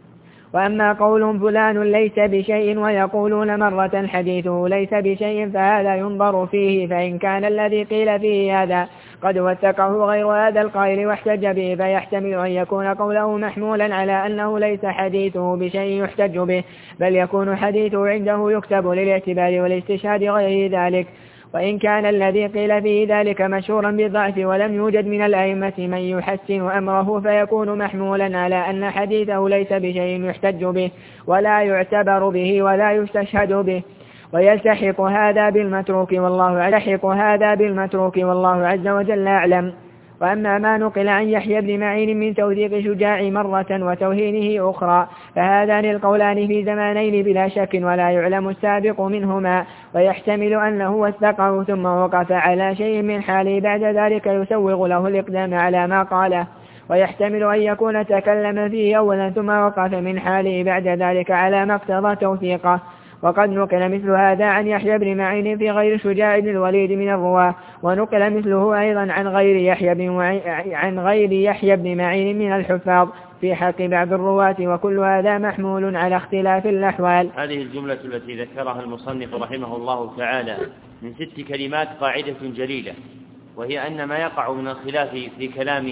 وأما قول فلان ليس بشيء ويقولون مرة حديثه ليس بشيء فهذا ينظر فيه، فإن كان الذي قيل فيه هذا قد وثقه غير هذا القائل واحتج به فيحتمل أن يكون قوله محمولا على أنه ليس حديثه بشيء يحتج به، بل يكون حديثه عنده يكتب للاعتبار والاستشهاد غير ذلك. وإن كان الذي قيل فيه ذلك مشهورا بالضعف ولم يوجد من الأئمة من يحسن أمره فيكون محمولا على أن حديثه ليس بشيء يحتج به ولا يعتبر به ولا يستشهد به، ويلتحق هذا بالمتروك والله يلتحق هذا بالمتروك والله عز وجل أعلم. وأما ما نقل عن يحيى بن معين من توثيق شجاع مرة وتوهينه أخرى فهذان القولان في زمانين بلا شك ولا يعلم السابق منهما، ويحتمل أنه وثقه ثم وقف على شيء من حاله بعد ذلك يسوغ له الإقدام على ما قاله، ويحتمل أن يكون تكلم فيه أولا ثم وقف من حاله بعد ذلك على ما اقتضى توثيقه. وقد نقل مثل هذا عن يحيى بن معين في غير شجاع بن الوليد من الرواة، ونقل مثله أيضا عن غير يحيى بن عن غير يحيى بن معين من الحفاظ في حق بعض الرواة، وكل هذا محمول على اختلاف الأحوال. هذه الجملة التي ذكرها المصنف رحمه الله تعالى من ست كلمات قاعدة جليلة، وهي أن ما يقع من الخلاف في كلام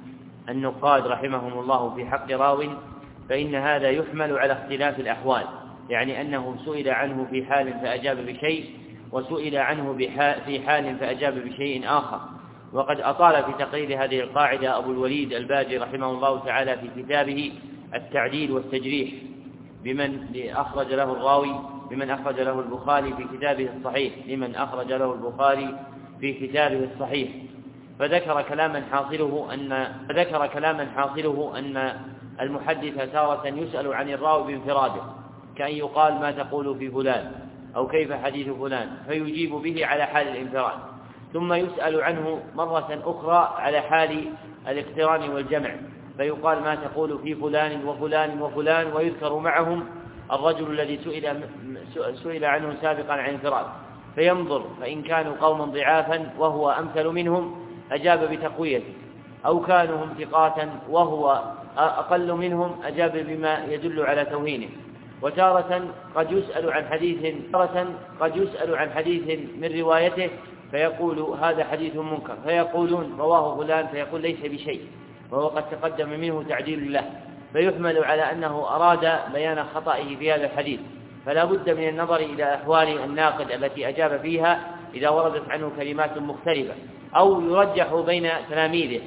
النقاد رحمهم الله في حق راو فإن هذا يحمل على اختلاف الأحوال، يعني أنه سئل عنه في حال فأجاب بشيء وسئل عنه في حال فأجاب بشيء آخر. وقد أطال في تقرير هذه القاعدة أبو الوليد الباجي رحمه الله تعالى في كتابه التعديل والتجريح بمن أخرج له الراوي بمن أخرج له البخاري في كتابه الصحيح لمن أخرج له البخاري في كتابه الصحيح، فذكر كلاما حاصله أن فذكر كلاما حاصله أن المحدث تارة يسأل عن الراوي بانفراده، كأن يقال ما تقول في فلان أو كيف حديث فلان فيجيب به على حال الانفراد، ثم يسأل عنه مرة أخرى على حال الاقتران والجمع فيقال ما تقول في فلان وفلان وفلان، ويذكر معهم الرجل الذي سئل, سئل عنه سابقا عن انفراد فينظر، فإن كانوا قوما ضعافا وهو أمثل منهم أجاب بتقويته، أو كانوا هم ثقاتا وهو أقل منهم أجاب بما يدل على توهينه. وتارة قد يسأل عن حديث تارة قد يسأل عن حديث من روايته فيقول هذا حديث منكر، فيقولون رواه فلان فيقول ليس بشيء وهو قد تقدم منه تعديل له، فيحمل على أنه أراد بيان خطئه في هذا الحديث، فلا بد من النظر إلى أحوال الناقد التي أجاب فيها إذا وردت عنه كلمات مختلفة، أو يرجح بين تلاميذه،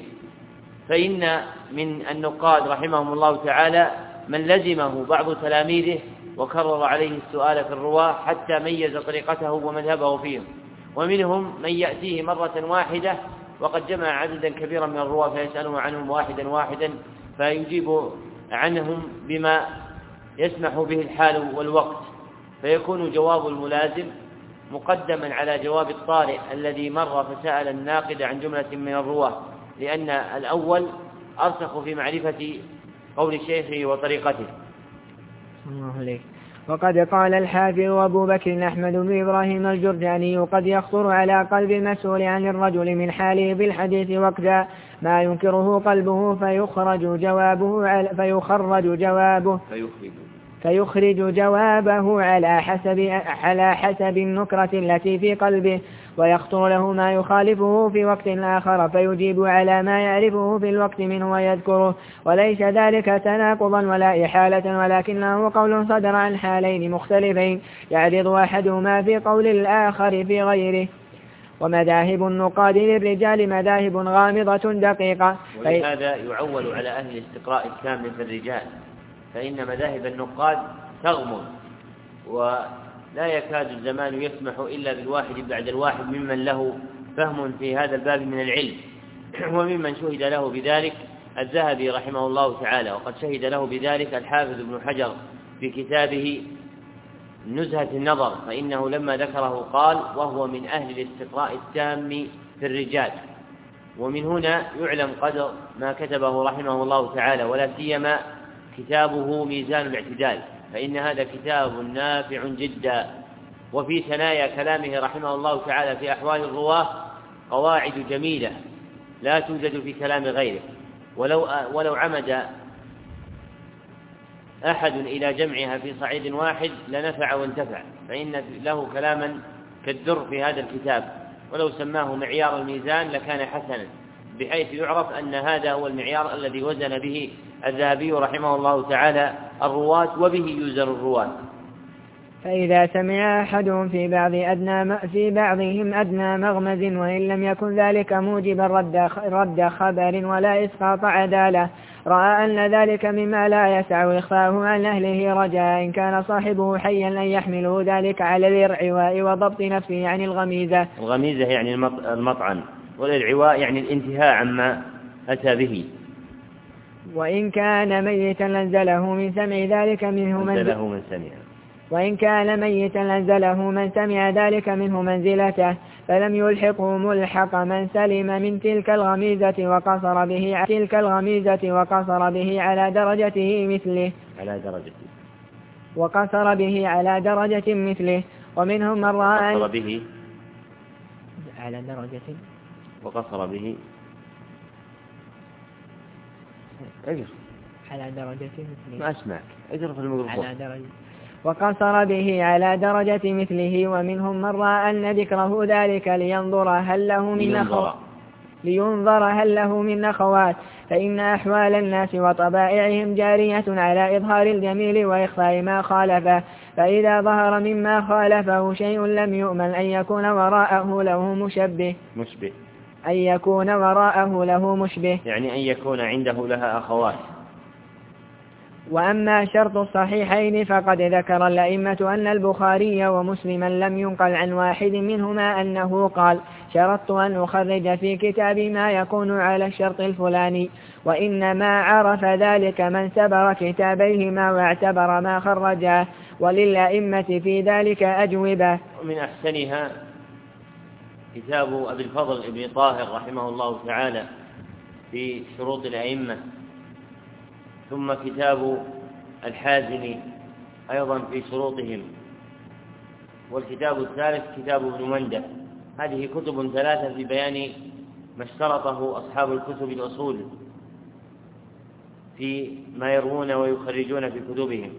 فإن من النقاد رحمهم الله تعالى من لزمه بعض تلاميذه وكرر عليه السؤال في الرواة حتى ميز طريقته ومذهبه فيهم، ومنهم من يأتيه مرة واحدة وقد جمع عددا كبيرا من الرواة فيسألهم عنهم واحدا واحدا فيجيب عنهم بما يسمح به الحال والوقت، فيكون جواب الملازم مقدما على جواب الطارئ الذي مر فسأل الناقد عن جملة من الرواة، لأن الأول أرسخ في معرفة قول شيخه وطريقته. الله عليك. وقد قال الحافظ أبو بكر أحمد بن إبراهيم الجرجاني قد يخطر على قلب المسؤول عن الرجل من حاله بالحديث وقتا ما ينكره قلبه فيخرج جوابه على فيخرج جوابه فيخرج فيخرج جوابه على حسب على حسب النكرة التي في قلبه، ويخطر له ما يخالفه في وقت آخر فيجيب على ما يعرفه في الوقت منه ويذكره، وليس ذلك تناقضا ولا إحالة، ولكنه قول صدر عن حالين مختلفين يعرض أحدهما في قول الآخر في غيره. ومذاهب النقاد للرجال مذاهب غامضة دقيقة، ولهذا يعول على أهل الاستقراء الكامل في الرجال، فإن مذاهب النقاد تغمض ولا يكاد الزمان يسمح إلا بالواحد بعد الواحد ممن له فهم في هذا الباب من العلم، وممن شهد له بذلك الذهبي رحمه الله تعالى، وقد شهد له بذلك الحافظ ابن حجر في كتابه نزهة النظر، فإنه لما ذكره قال وهو من أهل الاستقراء التام في الرجال. ومن هنا يعلم قدر ما كتبه رحمه الله تعالى، ولا سيما كتابه ميزان الاعتدال، فإن هذا كتاب نافع جدا، وفي ثنايا كلامه رحمه الله تعالى في أحوال الرواة قواعد جميلة لا توجد في كلام غيره، ولو, ولو عمد أحد إلى جمعها في صعيد واحد لنفع وانتفع، فإن له كلاما كالدر في هذا الكتاب، ولو سماه معيار الميزان لكان حسنا، بحيث يعرف أن هذا هو المعيار الذي وزن به الذهبي رحمه الله تعالى الرواة، وبه يوزن الرواة. فإذا سمع أحدهم في بعض أدنى في بعضهم أدنى مغمز وإن لم يكن ذلك موجبا رد, رد خبر ولا إسقاط عدالة، رأى أن ذلك مما لا يسع إخفاؤه عن أهله، رجاء إن كان صاحبه حيا أن يحمله ذلك على الإرعواء وضبط نفسه عن الغميزة. الغميزة يعني المطعن، والإرعواء يعني الانتهاء عما أتى به. وإن كان ميتا لنزله من سمع ذلك منه منزله من سمع وإن كان ميتا لنزله من سمع ذلك منه منزلته، فلم يلحقه ملحق من سلم من تلك الغميزة وقصر به تلك الغميزة وقصر به على درجته مثله على درجته وقصر به على درجة مثله. ومنهم من رأى وقصر به على درجة وقصر به اجر على درجة مثله ما أسمعك اجر في الميكروفون على درجة وقصر به على درجة مثله. ومنهم من رأى أن ذكره ذلك لينظر هل له من أخوات لينظر هل له من أخوات فإن أحوال الناس وطبائعهم جارية على إظهار الجميل وإخفاء ما خالفه، فإذا ظهر مما خالفه شيء لم يؤمن أن يكون وراءه له مشبه مشبه أن يكون وراءه له مشبه يعني أن يكون عنده لها أخوات. وأما شرط الصحيحين فقد ذكر الأئمة أن البخاري ومسلما لم ينقل عن واحد منهما أنه قال شرطت أن أخرج في كتابي ما يكون على الشرط الفلاني، وإنما عرف ذلك من سبر كتابيهما واعتبر ما خرجاه، وللأئمة في ذلك أجوبة. ومن أحسنها كتاب أبي الفضل ابن طاهر رحمه الله تعالى في شروط الأئمة، ثم كتاب الحازمي أيضا في شروطهم، والكتاب الثالث كتاب ابن مندة. هذه كتب ثلاثة في بيان ما اشترطه أصحاب الكتب الأصول في ما يروون ويخرجون في كتبهم.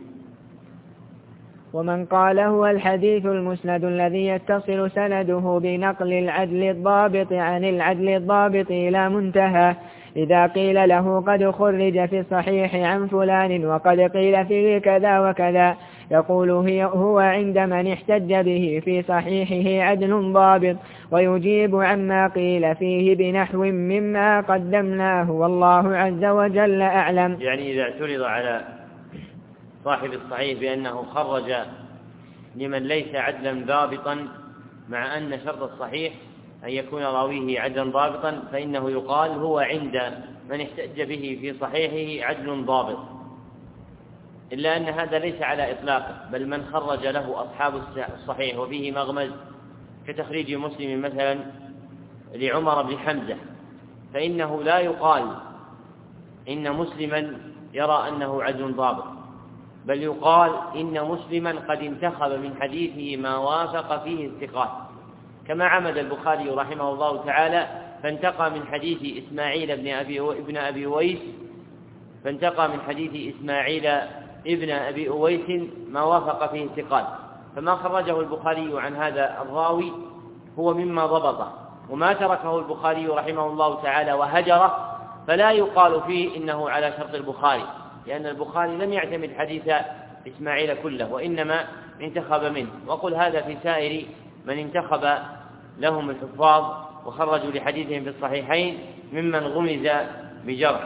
ومن قال هو الحديث المسند الذي يتصل سنده بنقل العدل الضابط عن العدل الضابط إلى منتهى، إذا قيل له قد خرج في الصحيح عن فلان وقد قيل فيه كذا وكذا، يقول هو عند من احتج به في صحيحه عدل ضابط، ويجيب عما قيل فيه بنحو مما قدمناه والله عز وجل أعلم. يعني إذا اعترض على صاحب الصحيح بأنه خرج لمن ليس عدلا ضابطا، مع أن شرط الصحيح أن يكون راويه عدلا ضابطا، فإنه يقال هو عند من احتج به في صحيحه عدل ضابط، إلا أن هذا ليس على إطلاقه، بل من خرج له أصحاب الصحيح وفيه مغمز كتخريج مسلم مثلا لعمر بن حمزة، فإنه لا يقال إن مسلما يرى أنه عدل ضابط، بل يقال إن مسلما قد انتخب من حديثه ما وافق فيه الثقات، كما عمد البخاري رحمه الله تعالى فانتقى من حديث إسماعيل ابن أبي ابن أبي أويس فانتقى من حديث إسماعيل ابن أبي أويس ما وافق فيه الثقات، فما خرجه البخاري عن هذا الراوي هو مما ضبطه، وما تركه البخاري رحمه الله تعالى وهجره فلا يقال فيه إنه على شرط البخاري، لأن البخاري لم يعتمد حديث إسماعيل كله وإنما انتخب منه. وقل هذا في سائر من انتخب لهم الحفاظ وخرجوا لحديثهم في الصحيحين ممن غمز بجرح.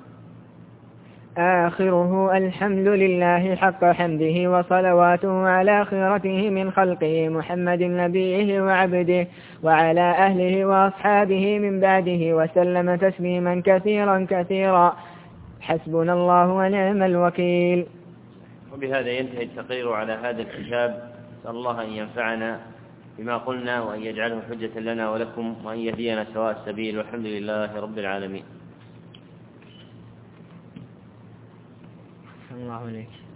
آخره الحمد لله حق حمده وصلواته على خيرته من خلقه محمد نبيه وعبده وعلى أهله وأصحابه من بعده وسلم تسليما كثيرا كثيرا. حسبنا الله ونعم الوكيل. وبهذا ينتهي التقرير على هذا الكتاب. نسأل الله أن ينفعنا بما قلنا وأن يجعله حجة لنا ولكم وأن يهدينا سواء السبيل، والحمد لله رب العالمين. الله عليك.